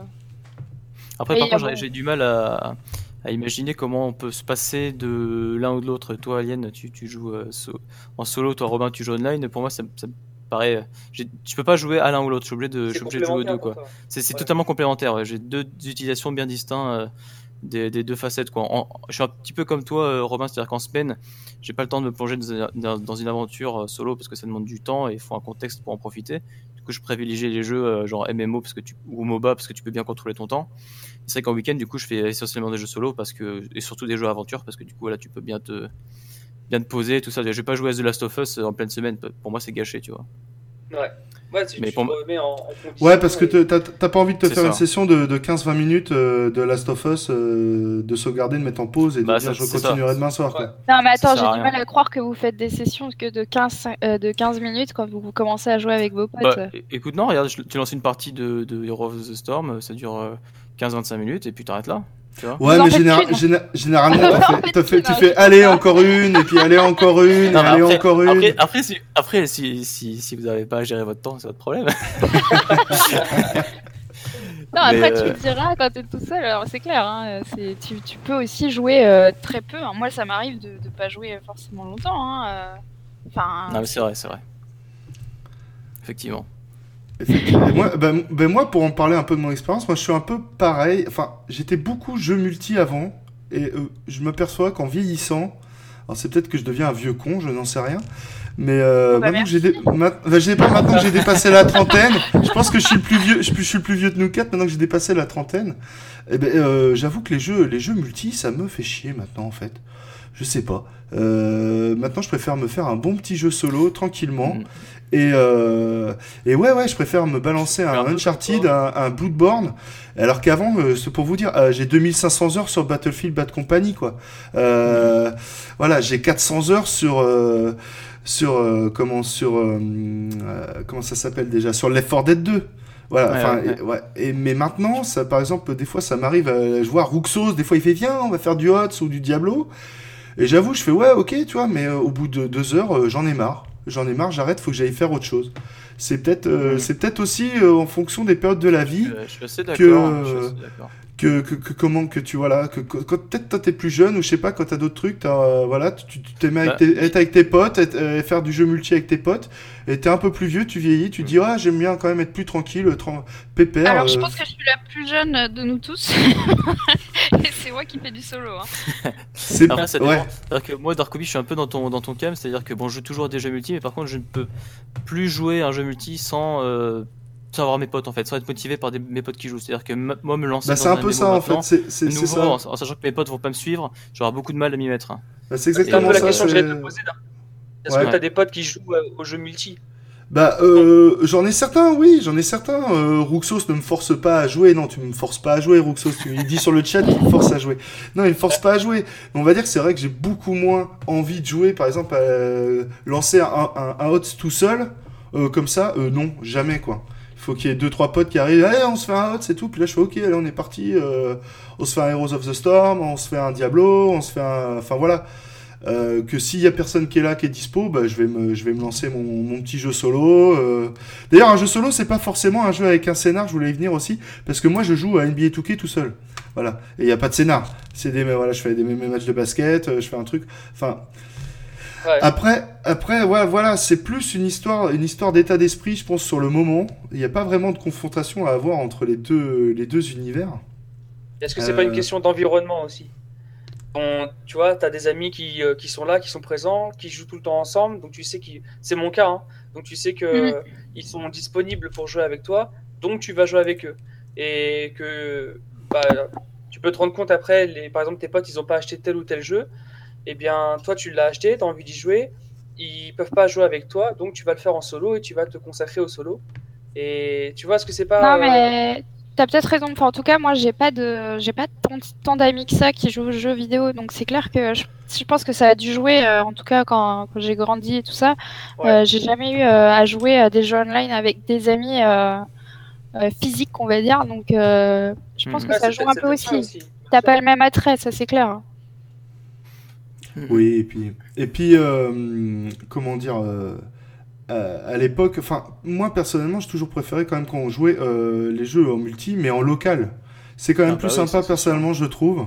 Après, par contre, j'ai du mal à imaginer comment on peut se passer de l'un ou de l'autre. Toi, Alien, tu joues en solo, toi, Robin, tu joues online. Pour moi, ça me paraît. Je peux pas jouer à l'un ou l'autre, je suis obligé de jouer aux deux, quoi. C'est totalement complémentaire. Ouais. J'ai deux utilisations bien distinctes des deux facettes, quoi. Je suis un petit peu comme toi, Robin, c'est-à-dire qu'en semaine, j'ai pas le temps de me plonger dans une aventure solo parce que ça demande du temps et il faut un contexte pour en profiter. Du coup, je privilégie les jeux genre MMO ou MOBA parce que tu peux bien contrôler ton temps. C'est vrai qu'en week-end, du coup, je fais essentiellement des jeux solo et surtout des jeux aventure parce que du coup, là, tu peux bien te poser, tout ça. Je vais pas jouer à The Last of Us en pleine semaine. Pour moi, c'est gâché, tu vois. Ouais, si tu te remets en condition. Ouais, parce que t'as pas envie de te faire une session de 15-20 minutes de Last of Us, de sauvegarder, de mettre en pause et de dire je continuerai demain soir. Quoi. Non, mais attends, j'ai du mal à croire que vous faites des sessions de 15 minutes quand vous commencez à jouer avec vos potes. Écoute, non, regarde, tu lances une partie de Hero of the Storm, ça dure 15-25 minutes et puis t'arrêtes là. Ouais, mais généralement, tu fais allez encore une, et puis allez encore une, non, et allez encore une. Après, si vous n'avez pas à gérer votre temps, c'est votre problème. Non, après, tu me diras quand t'es tout seul, alors c'est clair, hein, tu peux aussi jouer très peu. Hein. Moi, ça m'arrive de pas jouer forcément longtemps. Hein, non, mais c'est vrai. Effectivement. Moi, pour en parler un peu de mon expérience, moi je suis un peu pareil. Enfin, j'étais beaucoup jeux multi avant, et je m'aperçois qu'en vieillissant, alors c'est peut-être que je deviens un vieux con, je n'en sais rien, mais maintenant que j'ai dépassé la trentaine, je pense que je suis le plus vieux de nous quatre. Maintenant que j'ai dépassé la trentaine, j'avoue que les jeux multi, ça me fait chier maintenant en fait. Je sais pas. Maintenant, je préfère me faire un bon petit jeu solo tranquillement. Et ouais, je préfère me balancer un Uncharted, un Bloodborne. Alors qu'avant, c'est pour vous dire, j'ai 2500 heures sur Battlefield Bad Company, quoi. Voilà, j'ai 400 heures comment ça s'appelle déjà, sur Left 4 Dead 2. Voilà, mais maintenant, ça, par exemple, des fois, ça m'arrive, je vois Ruxos, des fois, il fait, viens, on va faire du HOTS ou du Diablo. Et j'avoue, je fais, ouais, ok, tu vois, mais au bout de 2 heures, j'en ai marre, j'arrête, faut que j'aille faire autre chose. C'est peut-être aussi en fonction des périodes de la vie. Je suis assez d'accord. Que tu vois là, quand peut-être toi t'es plus jeune ou je sais pas, quand t'as d'autres trucs, tu t'aimais être avec tes potes, faire du jeu multi avec tes potes, et t'es un peu plus vieux, tu vieillis, tu te dis j'aime bien quand même être plus tranquille, pépère. Alors je pense que je suis la plus jeune de nous tous, et c'est moi qui fais du solo. Hein. Après ça dépend. C'est-à-dire que moi Darkobi, je suis un peu dans ton cas, c'est-à-dire que bon, je joue toujours à des jeux multi, mais par contre je ne peux plus jouer à un jeu multi sans avoir mes potes en fait, sans être motivé par mes potes qui jouent. C'est-à-dire que moi me lancer c'est un peu ça en fait, c'est nouveau, ça. En sachant que mes potes vont pas me suivre, j'aurai beaucoup de mal à m'y mettre. C'est exactement la ça. question que j'allais te poser. Est-ce que t'as des potes qui jouent aux jeux multi? J'en ai certains, oui, Ruxos ne me force pas à jouer. Non, tu me forces pas à jouer, Ruxos. Tu me dis sur le chat qu'il me force à jouer. Non, il me force pas à jouer. Mais on va dire que c'est vrai que j'ai beaucoup moins envie de jouer, par exemple, à lancer un HOTS tout seul, comme ça, non, jamais, quoi. Il faut qu'il y ait 2-3 potes qui arrivent, allez, on se fait un HOTS, c'est tout. Puis là, je fais, ok, allez, on est parti. On se fait un Heroes of the Storm, on se fait un Diablo, on se fait un... Enfin, voilà. Que s'il y a personne qui est là, qui est dispo, je vais me lancer mon petit jeu solo. D'ailleurs, un jeu solo, c'est pas forcément un jeu avec un scénar, je voulais y venir aussi, parce que moi, je joue à NBA 2K tout seul. Voilà. Et il n'y a pas de scénar. Je fais mes matchs de basket, je fais un truc. Enfin... Ouais. Après, ouais, voilà, c'est plus une histoire d'état d'esprit, je pense, sur le moment. Il n'y a pas vraiment de confrontation à avoir entre les deux univers. Est-ce que c'est pas une question d'environnement aussi? Tu vois, tu as des amis qui sont là, qui sont présents, qui jouent tout le temps ensemble, donc tu sais c'est mon cas, hein, donc tu sais qu'ils sont disponibles pour jouer avec toi, donc tu vas jouer avec eux. Et que tu peux te rendre compte après, par exemple, tes potes, ils n'ont pas acheté tel ou tel jeu, et bien toi, tu l'as acheté, tu as envie d'y jouer, ils peuvent pas jouer avec toi, donc tu vas le faire en solo et tu vas te consacrer au solo. Et tu vois, est-ce que c'est pas... Non, mais... T'as peut-être raison. Enfin, en tout cas, moi, j'ai pas tant d'amis que ça qui jouent aux jeux vidéo, donc c'est clair que je pense que ça a dû jouer. En tout cas, quand j'ai grandi et tout ça, j'ai jamais eu à jouer à des jeux online avec des amis physiques, on va dire. Donc, je pense que ça joue un peu aussi. T'as pas le même attrait, ça c'est clair. Oui, et puis, comment dire. À l'époque, enfin, moi personnellement, j'ai toujours préféré quand même quand on jouait les jeux en multi, mais en local. C'est quand même plus sympa, personnellement, je trouve.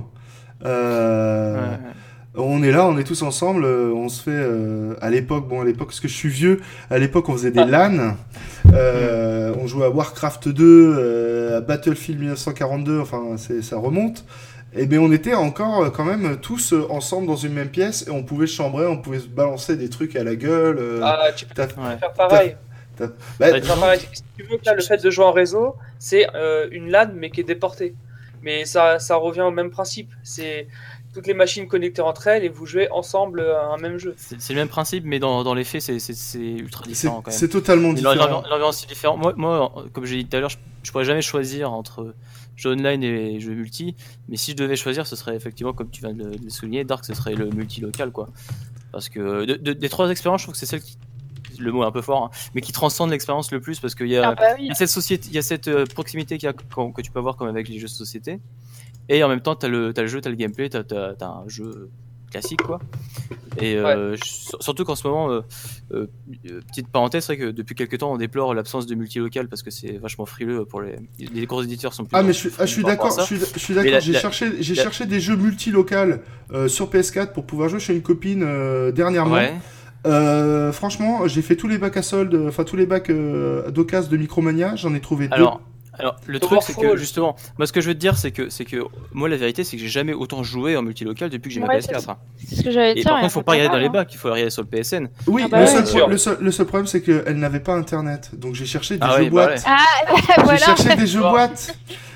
On est là, on est tous ensemble, on se fait à l'époque, parce que je suis vieux, à l'époque on faisait des LAN, on jouait à Warcraft 2, à Battlefield 1942, enfin ça remonte. Et bien on était encore quand même tous ensemble dans une même pièce et on pouvait chambrer, on pouvait se balancer des trucs à la gueule. Tu peux faire pareil. Faire pareil. Si tu veux, là, le fait de jouer en réseau, c'est une LAN mais qui est déportée. Mais ça revient au même principe. C'est toutes les machines connectées entre elles et vous jouez ensemble à un même jeu. C'est le même principe, mais dans les faits, c'est ultra différent quand même. C'est totalement différent. L'environnement c'est différent. Moi, comme j'ai dit tout à l'heure, je pourrais jamais choisir entre jeux online et jeux multi, mais si je devais choisir, ce serait effectivement, comme tu viens de le souligner, Dark, ce serait le multi-local, quoi. Parce que des trois expériences, je trouve que c'est celle qui, le mot est un peu fort, hein, mais qui transcende l'expérience le plus, parce qu'il y a, il y a cette société, il y a cette proximité que tu peux avoir comme avec les jeux de société, et en même temps t'as le jeu, t'as le gameplay, t'as un jeu classique, quoi. Et surtout qu'en ce moment, petite parenthèse, c'est vrai que depuis quelques temps on déplore l'absence de multilocal parce que c'est vachement frileux pour les gros éditeurs sont plus. Mais je suis d'accord, je suis d'accord. J'ai cherché des jeux multilocal sur PS4 pour pouvoir jouer chez une copine dernièrement. Ouais. Franchement, j'ai fait tous les bacs à solde, enfin tous les bacs d'occasion de Micromania, j'en ai trouvé deux. Alors le truc c'est que justement, moi ce que je veux te dire c'est que moi la vérité c'est que j'ai jamais autant joué en multilocal depuis que j'ai ma PS4. C'est ce que j'allais dire. Par contre, il faut pas regarder dans les bacs, il faut regarder sur le PSN. Oui, le seul problème c'est qu'elle n'avait pas internet, donc j'ai cherché des jeux boîtes. J'ai cherché des jeux boîtes.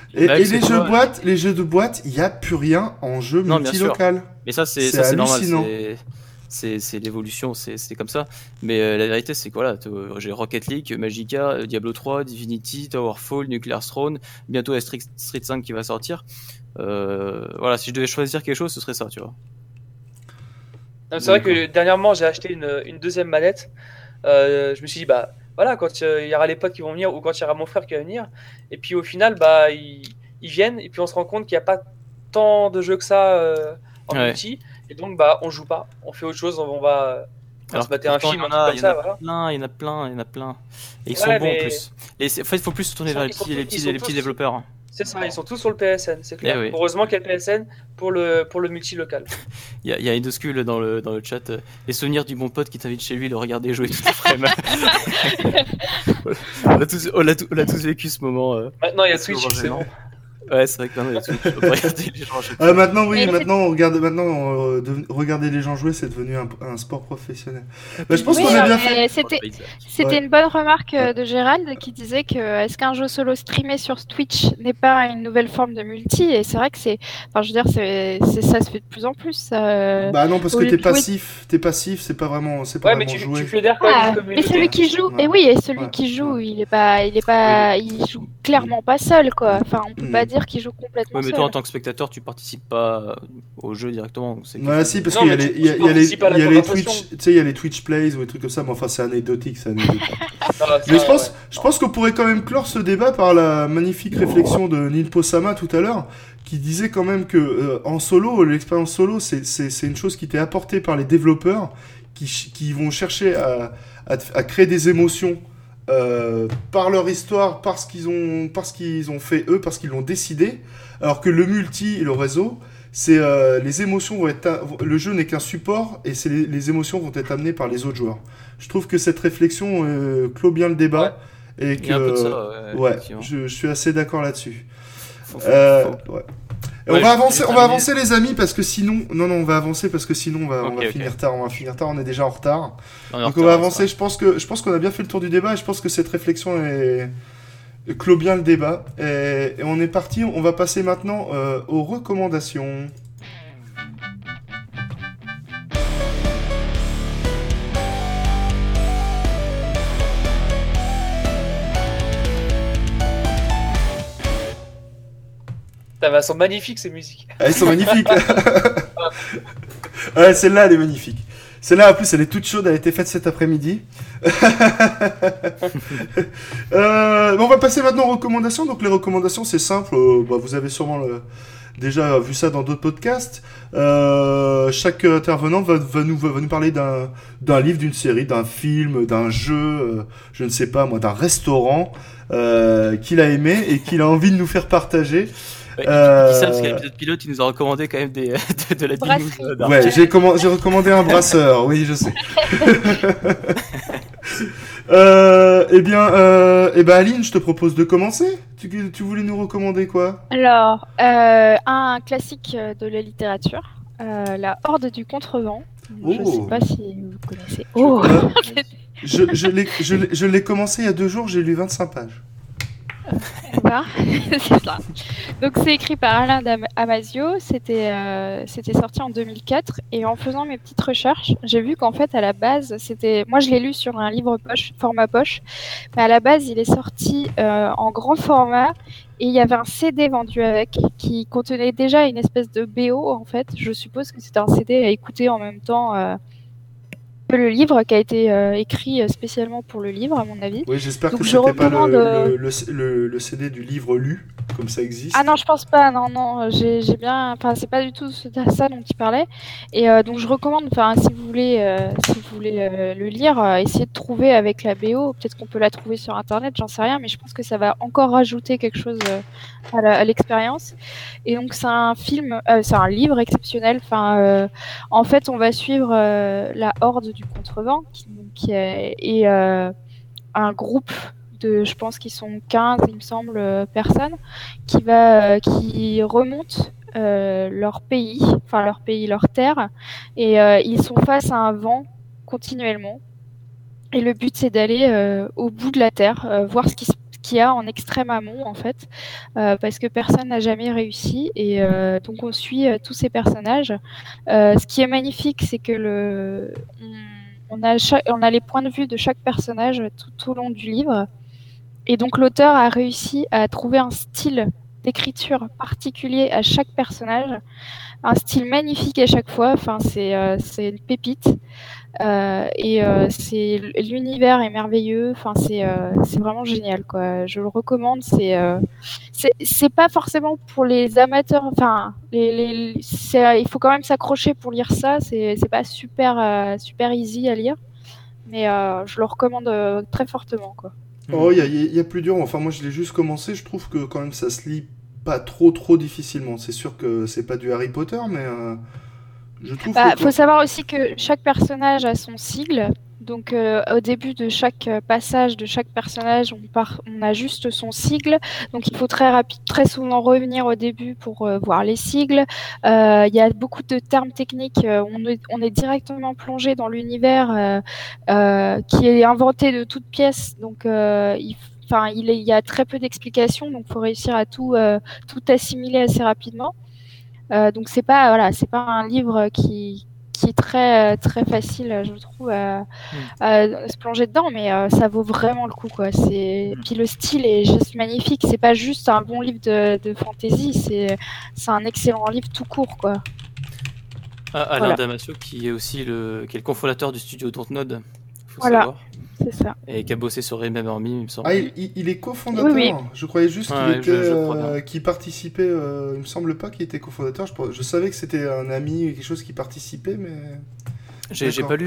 Et les jeux de boîte, il n'y a plus rien en jeu multilocal. Mais ça, c'est normal. C'est l'évolution, c'est comme ça. Mais la vérité, c'est que voilà, j'ai Rocket League, Magicka, Diablo 3, Divinity, Towerfall, Nuclear Throne, bientôt la Street 5 qui va sortir. Voilà, si je devais choisir quelque chose, ce serait ça, tu vois. C'est vrai que dernièrement, j'ai acheté une deuxième manette. Je me suis dit, bah voilà, quand il y aura les potes qui vont venir ou quand il y aura mon frère qui va venir. Et puis au final, bah ils viennent et puis on se rend compte qu'il n'y a pas tant de jeux que ça en multi. Et donc, bah, on joue pas, on fait autre chose, on va se mater un film, il y en a plein. Et ils sont bons en plus. En fait, il faut plus se tourner vers les petits développeurs. C'est ça, ils sont tous sur le PSN, c'est clair. Oui. Heureusement qu'il y a le PSN pour le multi-local. Il y a Indoscule dans le chat. Les souvenirs du bon pote qui t'invite chez lui, le regarder jouer tout le frame. on l'a tous vécu ce moment. Maintenant, il y a Twitch, c'est bon. Ouais, c'est vrai que maintenant, il faut regarder les gens jouer. Maintenant, regarder les gens jouer, c'est devenu un sport professionnel. Bah, je pense qu'on a bien fait. C'était une bonne remarque de Gérald qui disait que est-ce qu'un jeu solo streamé sur Twitch n'est pas une nouvelle forme de multi? Et c'est vrai que ça se fait de plus en plus. Bah non, parce que t'es passif, c'est pas vraiment mais tu fédères quand même une communauté. Et celui qui joue, qui joue, il joue clairement pas seul, quoi. Enfin, on peut pas dire qu'il joue complètement mais toi, en tant que spectateur, tu participes pas au jeu directement. Ouais, si, parce qu'il y a les Twitch, tu sais, il y a les Twitch Plays ou des trucs comme ça, mais enfin, c'est anecdotique. Mais je pense qu'on pourrait quand même clore ce débat par la magnifique réflexion de Neil Posama tout à l'heure, qui disait quand même que en solo, l'expérience solo, c'est une chose qui était apportée par les développeurs qui vont chercher à créer des émotions. Par leur histoire, parce qu'ils ont fait eux, parce qu'ils l'ont décidé, alors que le multi et le réseau, c'est les émotions le jeu n'est qu'un support et les émotions vont être amenées par les autres joueurs. Je trouve que cette réflexion clôt bien le débat et que il y a un peu de ça, je suis assez d'accord là-dessus. On va avancer les amis parce que sinon on va avancer parce que sinon on va finir tard, on est déjà en retard. Donc on va avancer, je pense qu'on a bien fait le tour du débat et je pense que cette réflexion clôt bien le débat et on est parti, on va passer maintenant aux recommandations. Elles sont magnifiques ces musiques. Elles sont magnifiques. Ouais, celle-là elle est magnifique. Celle-là en plus elle est toute chaude, elle a été faite cet après-midi. On va passer maintenant aux recommandations. Donc les recommandations c'est simple, vous avez sûrement déjà vu ça dans d'autres podcasts. Chaque intervenant va nous parler d'un livre, d'une série, d'un film, d'un jeu, je ne sais pas moi, d'un restaurant qu'il a aimé et qu'il a envie de nous faire partager. Qui ça parce qu'à l'épisode pilote, il nous a recommandé quand même de la Binouse. Ouais, j'ai recommandé un brasseur, oui, je sais. Aline, je te propose de commencer. Tu voulais nous recommander quoi? Alors, un classique de la littérature, La Horde du Contrevent. Je ne sais pas si vous connaissez. Je l'ai commencé il y a 2 jours, j'ai lu 25 pages. C'est ça. Donc c'est écrit par Alain Damasio, c'était sorti en 2004 et en faisant mes petites recherches, j'ai vu qu'en fait à la base, moi je l'ai lu sur un livre format poche, mais à la base il est sorti en grand format et il y avait un CD vendu avec qui contenait déjà une espèce de BO en fait. Je suppose que c'était un CD à écouter en même temps le livre qui a été écrit spécialement pour le livre à mon avis. Oui, j'espère que c'était pas le CD du livre lu, comme ça existe. Ah non, je pense pas, non, j'ai bien... Enfin, c'est pas du tout ça dont il parlait. Et donc je recommande, si vous voulez le lire, essayez de trouver avec la BO, peut-être qu'on peut la trouver sur internet, j'en sais rien, mais je pense que ça va encore rajouter quelque chose à l'expérience. Et donc c'est un livre exceptionnel, en fait on va suivre la Horde du Contrevent, qui est un groupe de, je pense qu'ils sont 15, il me semble, personnes, qui remontent leur pays, leur terre, et ils sont face à un vent continuellement. Et le but, c'est d'aller au bout de la terre, voir ce qui qu'il y a en extrême amont, en fait, parce que personne n'a jamais réussi. Et donc, on suit tous ces personnages. Ce qui est magnifique, c'est que on a les points de vue de chaque personnage tout au long du livre. Et donc, l'auteur a réussi à trouver un style d'écriture particulier à chaque personnage, un style magnifique à chaque fois. Enfin, c'est une pépite. L'univers est merveilleux. Enfin, c'est vraiment génial, quoi. Je le recommande. C'est pas forcément pour les amateurs. Enfin, il faut quand même s'accrocher pour lire ça. C'est pas super easy à lire, mais je le recommande très fortement, quoi. Oh, il y a plus dur. Enfin, moi, je l'ai juste commencé. Je trouve que quand même, ça se lit pas trop difficilement. C'est sûr que c'est pas du Harry Potter, mais je trouve faut savoir aussi que chaque personnage a son sigle. Donc, au début de chaque passage de chaque personnage, on a juste son sigle. Donc, il faut très souvent revenir au début pour voir les sigles. Il y a beaucoup de termes techniques. On est directement plongé dans l'univers qui est inventé de toutes pièces. Donc, il y a très peu d'explications. Donc, il faut réussir à tout assimiler assez rapidement. Donc, c'est pas un livre qui est très très facile, je trouve, à se plonger dedans, mais ça vaut vraiment le coup, quoi. Puis le style est juste magnifique. C'est pas juste un bon livre de fantasy, c'est un excellent livre tout court, quoi. Alain Damasio, qui est aussi le cofondateur du studio Dontnod, faut voilà. savoir. C'est ça. Et qui a bossé sur Remember Me, il me semble. Ah, il est cofondateur. Oui. Je croyais juste qu'il participait. Il me semble pas qu'il était cofondateur. Je savais que c'était un ami ou quelque chose qui participait, mais. J'ai pas lu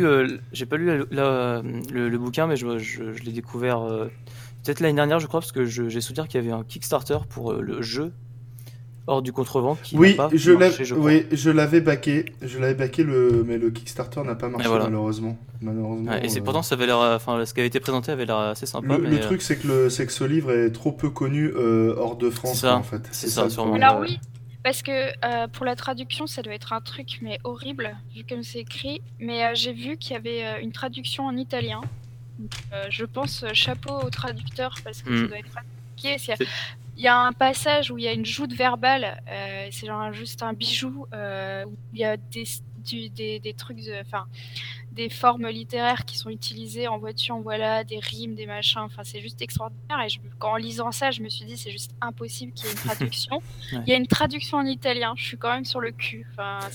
le bouquin, mais je l'ai découvert peut-être l'année dernière, je crois, parce que j'ai souvenir qu'il y avait un Kickstarter pour le jeu Hors du Contrevent qui n'a pas marché, je crois. Oui, je l'avais backé, mais le Kickstarter n'a pas marché, malheureusement. Et c'est pourtant ça avait l'air, ce qui avait été présenté avait l'air assez sympa. Le truc c'est que ce livre est trop peu connu hors de France, en fait. C'est ça, sûrement. Alors oui, parce que pour la traduction ça doit être un truc mais horrible vu comme c'est écrit. Mais j'ai vu qu'il y avait une traduction en italien. Donc, je pense chapeau au traducteur parce que ça doit être compliqué. Il y a un passage où il y a une joute verbale, c'est genre juste un bijou, où il y a des trucs, des formes littéraires qui sont utilisées en vois-tu, en voilà, des rimes, des machins, c'est juste extraordinaire. Et en lisant ça, je me suis dit, c'est juste impossible qu'il y ait une traduction. Ouais. Il y a une traduction en italien, je suis quand même sur le cul.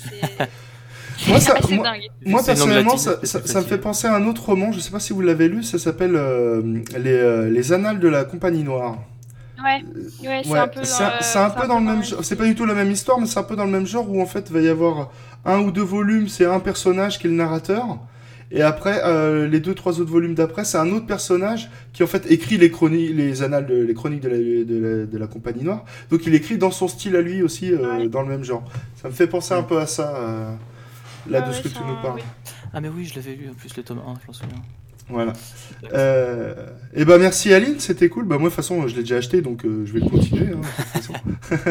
Moi, personnellement, ça me fait penser à un autre roman, je sais pas si vous l'avez lu, ça s'appelle Les Annales de la Compagnie Noire. Ouais, c'est un peu dans le même genre. C'est pas du tout la même histoire, mais c'est un peu dans le même genre où en fait il va y avoir 1 ou 2 volumes, c'est un personnage qui est le narrateur, et après les 2-3 autres volumes d'après, c'est un autre personnage qui en fait écrit les chroniques de la Compagnie Noire. Donc il écrit dans son style à lui aussi, dans le même genre. Ça me fait penser un peu à ça de ce que tu nous parles. Oui. Ah mais oui, je l'avais lu en plus le tome 1, je m'en souviens. Voilà. Et merci Aline, c'était cool. Moi de toute façon je l'ai déjà acheté, donc je vais le continuer. De toute façon.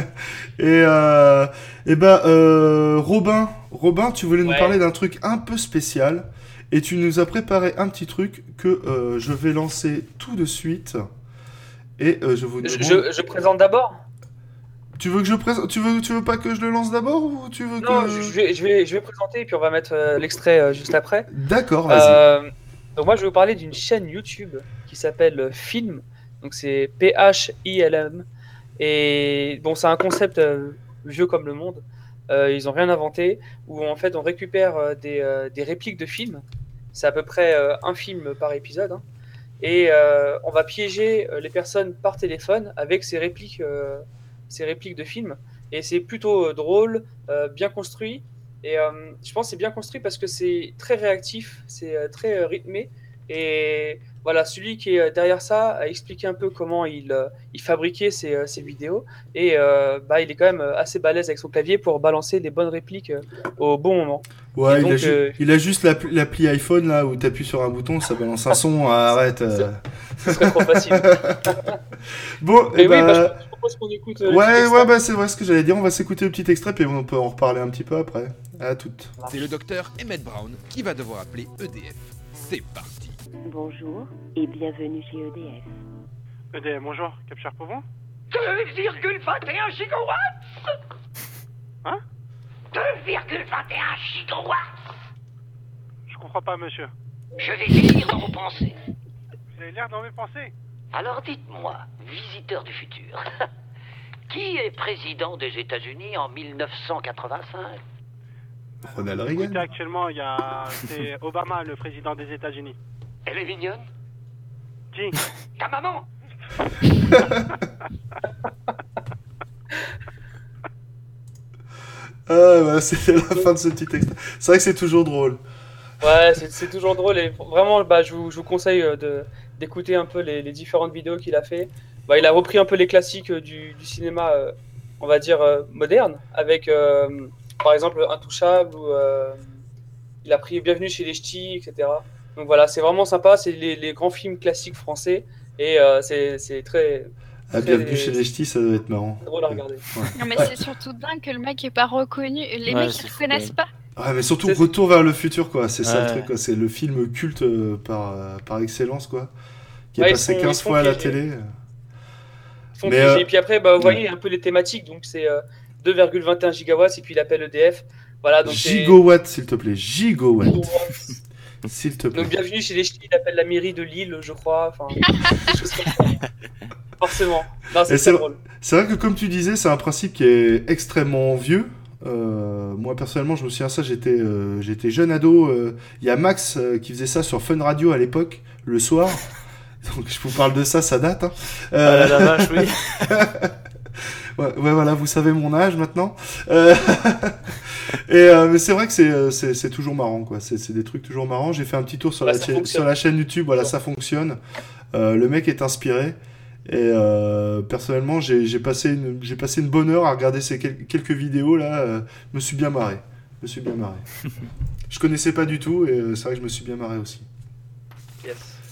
Robin, tu voulais nous parler d'un truc un peu spécial et tu nous as préparé un petit truc que je vais lancer tout de suite. Et je vous demande... je présente d'abord. Tu veux que je présente? Tu veux pas que je le lance d'abord ou tu veux Non, je vais présenter et puis on va mettre l'extrait juste après. D'accord, vas-y. Donc moi je vais vous parler d'une chaîne YouTube qui s'appelle Film, donc c'est PHILM, et bon c'est un concept vieux comme le monde, ils ont rien inventé, où en fait on récupère des répliques de films, c'est à peu près un film par épisode, et on va piéger les personnes par téléphone avec ces répliques de films, et c'est plutôt drôle, bien construit. Et je pense que c'est bien construit parce que c'est très réactif, c'est très rythmé. Et voilà, celui qui est derrière ça a expliqué un peu comment il fabriquait ses vidéos. Et il est quand même assez balèze avec son clavier pour balancer les bonnes répliques au bon moment. Ouais, donc, il a juste l'appli iPhone là où tu appuies sur un bouton, ça balance un son. Arrête. Ce serait trop facile. Bon, je propose qu'on écoute. C'est vrai ce que j'allais dire. On va s'écouter le petit extrait, puis on peut en reparler un petit peu après. À toutes. C'est le docteur Emmett Brown qui va devoir appeler EDF. C'est parti. Bonjour et bienvenue chez EDF. Bonjour, Capture pour vous 2,21 gigawatts. Hein 2,21 gigawatts. Je comprends pas, monsieur. Je vais lire dans vos pensées. Vous avez l'air dans mes pensées. Alors dites-moi, visiteur du futur, qui est président des États-Unis en 1985? Ronald Reagan. Écoutez, actuellement, c'est Obama, le président des États-Unis. Elle est mignonne? Qui? Ta maman? C'était la fin de ce petit texte. C'est vrai que c'est toujours drôle. Ouais, c'est toujours drôle et vraiment, je vous conseille d'écouter un peu les différentes vidéos qu'il a fait. Il a repris un peu les classiques du cinéma, on va dire, moderne, avec par exemple Intouchable, ou il a pris Bienvenue chez les Ch'tis, etc. Donc voilà, c'est vraiment sympa, c'est les grands films classiques français et c'est très... Bienvenue chez les Ch'tis, ça doit être marrant. C'est drôle à regarder. Ouais. Non, mais c'est surtout dingue que le mec est pas reconnu. Les mecs, ils le connaissent pas. Ouais, mais surtout Retour vers le futur, quoi. C'est ça le truc, quoi. C'est le film culte par excellence, quoi. Qui est passé 15 fois à la télé. Et puis après, vous voyez un peu les thématiques. Donc c'est 2,21 gigawatts et puis il appelle EDF. Voilà, donc gigawatts, s'il te plaît. Gigawatts. S'il te plaît. Donc bienvenue chez les Ch'tis, il appelle la mairie de Lille, je crois. Enfin, des choses comme ça. Forcément. Non, c'est drôle. C'est vrai que comme tu disais, c'est un principe qui est extrêmement vieux. Moi personnellement, je me souviens ça, j'étais jeune ado. Il y a Max qui faisait ça sur Fun Radio à l'époque, le soir. Donc je vous parle de ça, ça date. Hein. La vache, oui. ouais, voilà, vous savez mon âge maintenant. Mais c'est vrai que c'est toujours marrant, quoi. C'est des trucs toujours marrants. J'ai fait un petit tour sur la chaîne YouTube. Voilà, ça fonctionne. Le mec est inspiré. Et personnellement, j'ai passé une bonne heure à regarder ces quelques vidéos là. Je me suis bien marré. Je connaissais pas du tout et c'est vrai que je me suis bien marré aussi. Yes.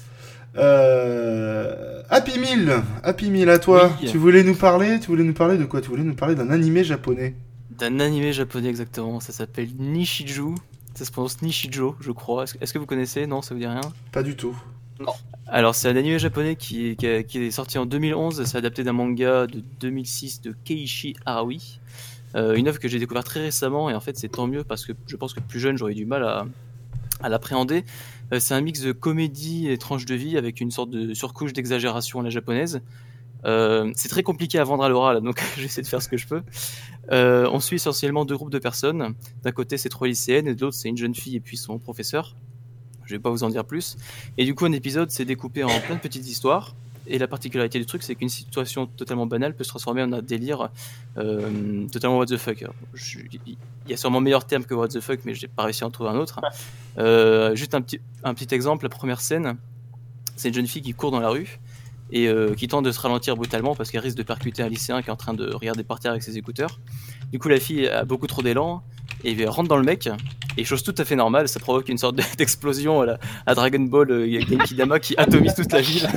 Happy Meal à toi. Oui. Tu voulais nous parler de quoi? Tu voulais nous parler d'un animé japonais. D'un animé japonais exactement. Ça s'appelle Nishijou. Ça se prononce Nishijo, je crois. Est-ce que vous connaissez? Non, ça vous dit rien? Pas du tout. Non. Alors c'est un animé japonais qui est sorti en 2011, c'est adapté d'un manga de 2006 de Keiichi Arawi, une œuvre que j'ai découvert très récemment et en fait c'est tant mieux parce que je pense que plus jeune j'aurais du mal à l'appréhender. C'est un mix de comédie et tranche de vie avec une sorte de surcouche d'exagération à la japonaise. C'est très compliqué à vendre à l'oral donc j'essaie de faire ce que je peux. On suit essentiellement deux groupes de personnes, d'un côté c'est 3 lycéennes et de l'autre c'est une jeune fille et puis son professeur. Je vais pas vous en dire plus. Et du coup, un épisode, c'est découpé en plein de petites histoires. Et la particularité du truc, c'est qu'une situation totalement banale peut se transformer en un délire totalement what the fuck. Il y a sûrement meilleur terme que what the fuck, mais j'ai pas réussi à en trouver un autre. Juste un petit exemple. La première scène, c'est une jeune fille qui court dans la rue et qui tente de se ralentir brutalement parce qu'elle risque de percuter un lycéen qui est en train de regarder par terre avec ses écouteurs. Du coup, la fille a beaucoup trop d'élan et elle rentre dans le mec. Et chose tout à fait normale, ça provoque une sorte d'explosion à Dragon Ball Genki Dama qui atomise toute la ville.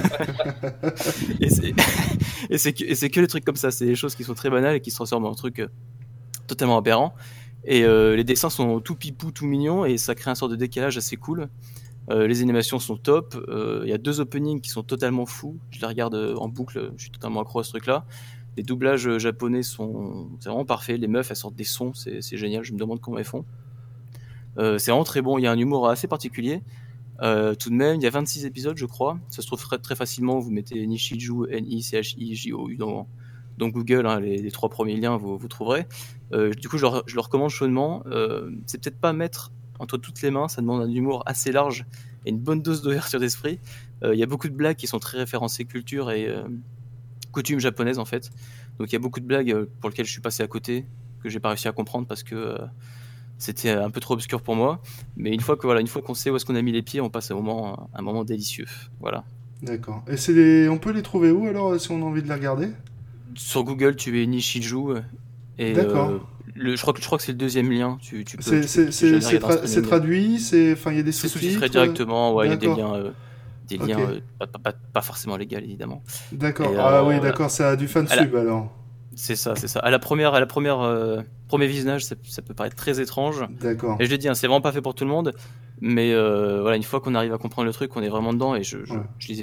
et c'est que les trucs comme ça, c'est des choses qui sont très banales et qui se transforment en trucs totalement aberrants. Et les dessins sont tout pipou, tout mignons et ça crée un sorte de décalage assez cool. Les animations sont top. Il y a 2 openings qui sont totalement fous. Je les regarde en boucle, je suis totalement accro à ce truc-là. Les doublages japonais c'est vraiment parfait. Les meufs, elles sortent des sons, c'est génial. Je me demande comment elles font. C'est vraiment très bon, il y a un humour assez particulier. Tout de même, il y a 26 épisodes, je crois. Ça se trouve très facilement. Vous mettez Nishijou, N-I-C-H-I-J-O-U dans Google, hein, les 3 premiers liens, vous trouverez. Du coup, je le recommande chaudement. C'est peut-être pas mettre entre toutes les mains, ça demande un humour assez large et une bonne dose d'ouverture d'esprit. Il y a beaucoup de blagues qui sont très référencées culture et coutumes japonaises en fait. Donc il y a beaucoup de blagues pour lesquelles je suis passé à côté, que j'ai pas réussi à comprendre parce que c'était un peu trop obscur pour moi, mais une fois qu'on sait où est-ce qu'on a mis les pieds, on passe un moment délicieux. Voilà. D'accord. Et on peut les trouver où alors si on a envie de les regarder? Sur Google, tu mets Nishijou et d'accord. Je crois que c'est le deuxième lien. Tu peux. C'est traduit, il y a des sous-titres. C'est sous-titré directement. Ouais, il y a des liens, pas forcément légaux évidemment. D'accord. Oui, d'accord. C'est du fansub alors. C'est ça. À la première premier visionnage, ça peut paraître très étrange. D'accord. Et je l'ai dit, hein, c'est vraiment pas fait pour tout le monde. Mais voilà, une fois qu'on arrive à comprendre le truc, on est vraiment dedans. Et je lisais tout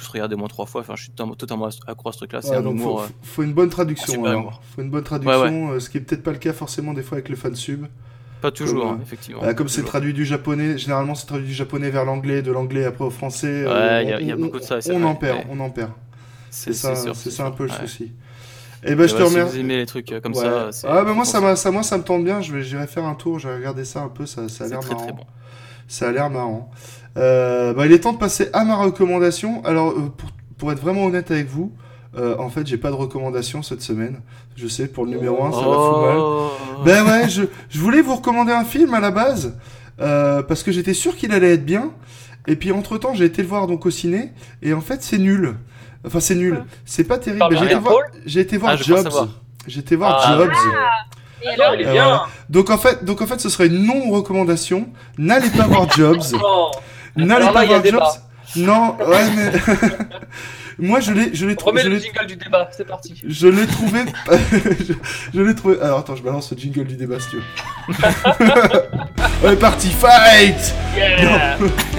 tous regardé au moins 3 fois. Enfin, je suis totalement accro à ce truc-là. C'est un humour. Faut une bonne traduction. Alors. Faut une bonne traduction, ouais. Ce qui est peut-être pas le cas forcément des fois avec le fansub. Pas toujours, effectivement. Comme c'est traduit du japonais, généralement c'est traduit du japonais vers l'anglais, de l'anglais après au français. Il y a beaucoup de ça. On en perd. C'est ça un peu le souci. Et je te remercie. Si vous aimez les trucs comme ça. Moi ça me tente bien. J'irai faire un tour. J'ai regardé ça un peu. Ça a l'air marrant. Très bon. Ça a l'air marrant. Il est temps de passer à ma recommandation. Alors pour être vraiment honnête avec vous. En fait, j'ai pas de recommandation cette semaine. Je sais, pour le numéro 1, ça va foutre mal. Je voulais vous recommander un film à la base, parce que j'étais sûr qu'il allait être bien. Et puis, entre-temps, j'ai été le voir donc au ciné, et en fait, c'est nul. Enfin, c'est nul. C'est pas terrible. J'ai été voir Jobs. J'ai été voir Jobs. Et alors, il est bien. Donc en fait, ce serait une non-recommandation. N'allez pas voir Jobs. N'allez pas voir Jobs. Non, ouais, mais... Moi, je l'ai trouvé. Remets le jingle du débat, c'est parti. Je l'ai trouvé. Je l'ai trouvé. Alors, attends, je balance le jingle du débat si tu veux. On est parti, fight! Yeah.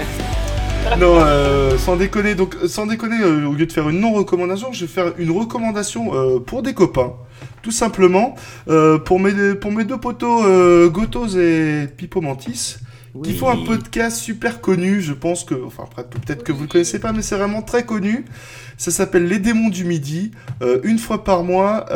Non, sans déconner. Donc, au lieu de faire une non-recommandation, je vais faire une recommandation pour des copains. Tout simplement, pour mes deux potos, Gotos et Pipo Mantis. Qui font un podcast super connu, je pense que... Enfin, peut-être que vous ne le connaissez pas, mais c'est vraiment très connu. Ça s'appelle Les Démons du Midi. Une fois par mois,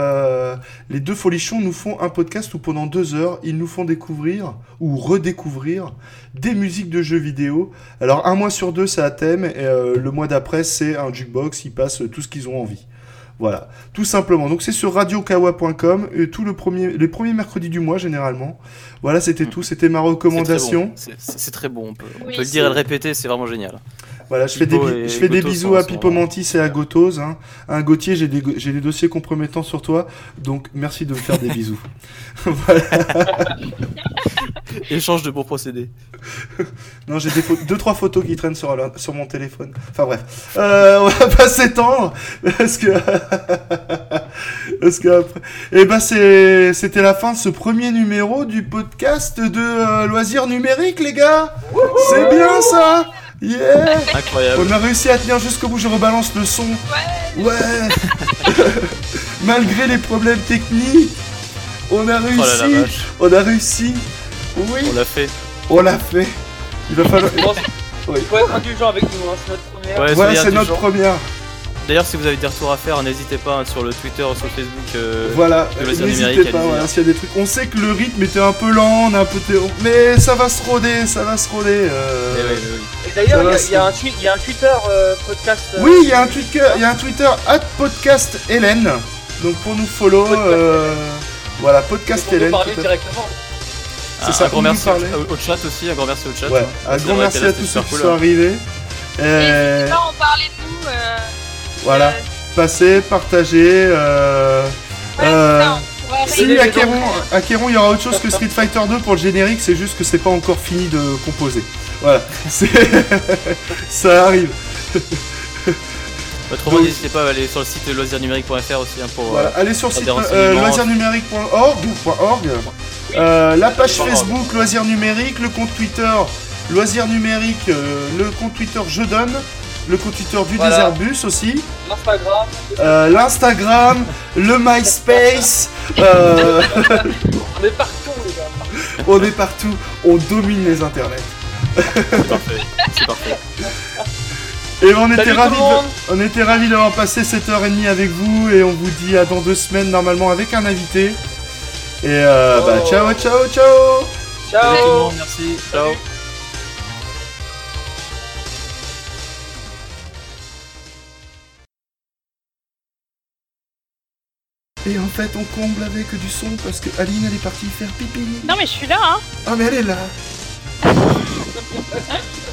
les deux folichons nous font un podcast où pendant 2 heures, ils nous font découvrir ou redécouvrir des musiques de jeux vidéo. Alors, 1 mois sur 2, c'est à thème. Et le mois d'après, c'est un jukebox. Ils passent tout ce qu'ils ont envie. Voilà, tout simplement. Donc c'est sur radiokawa.com, les premiers mercredis du mois généralement. Voilà, c'était tout, c'était ma recommandation. C'est très bon, on peut le dire et le répéter, c'est vraiment génial. Voilà, je fais des bisous à Pipo Mantis et à Gotos. Un Gauthier, j'ai des dossiers compromettants sur toi, donc merci de me faire des bisous. Voilà. Échange de bons procédés. Non, j'ai 2-3 photos qui traînent sur mon téléphone. Enfin bref, on va pas s'étendre parce que après, c'était la fin de ce premier numéro du podcast de Loisirs Numériques, les gars. C'est bien ça. Yeah. Incroyable. On a réussi à tenir jusqu'au bout, je rebalance le son. Ouais. Malgré les problèmes techniques, on a réussi. Oui. On l'a fait. Il va falloir... Il faut être indulgent avec nous, c'est notre première. Ouais, c'est notre première. D'ailleurs, si vous avez des retours à faire, n'hésitez pas sur le Twitter ou sur le Facebook. Voilà, n'hésitez pas, s'il y a des trucs. On sait que le rythme était un peu lent, mais ça va se roder. Et d'ailleurs, il y a un Twitter podcast. Oui, il y a un Twitter @podcasthélène. Donc pour nous follow, voilà, podcast Hélène. Parler directement. C'est ça. Un grand merci au chat aussi, un grand merci au chat. Ouais, un grand merci à tous ceux qui sont arrivés. Et là, on parlait de nous. Voilà, passez, partagez. Si, Acquéron, il y aura autre chose que Street Fighter 2 pour le générique, c'est juste que c'est pas encore fini de composer. Voilà, ça arrive. Autrement, n'hésitez pas à aller sur le site loisirsnumériques.fr aussi pour. Voilà, allez sur le site loisirsnumériques.org. La page Facebook Loisirs Numériques, le compte Twitter Loisirs Numériques, le compte Twitter Je Donne. Le compte Twitter du Déserbus aussi. L'Instagram, le MySpace. On est partout, les gars. On est partout. On domine les internets. C'est parfait. Et on était ravis d'avoir passé 7h30 avec vous. Et on vous dit à dans 2 semaines normalement avec un invité. Et ciao. Ciao tout le monde, merci. Ciao. Et en fait, on comble avec du son parce que Aline, elle est partie faire pipi. Non, mais je suis là, hein. Ah, mais elle est là.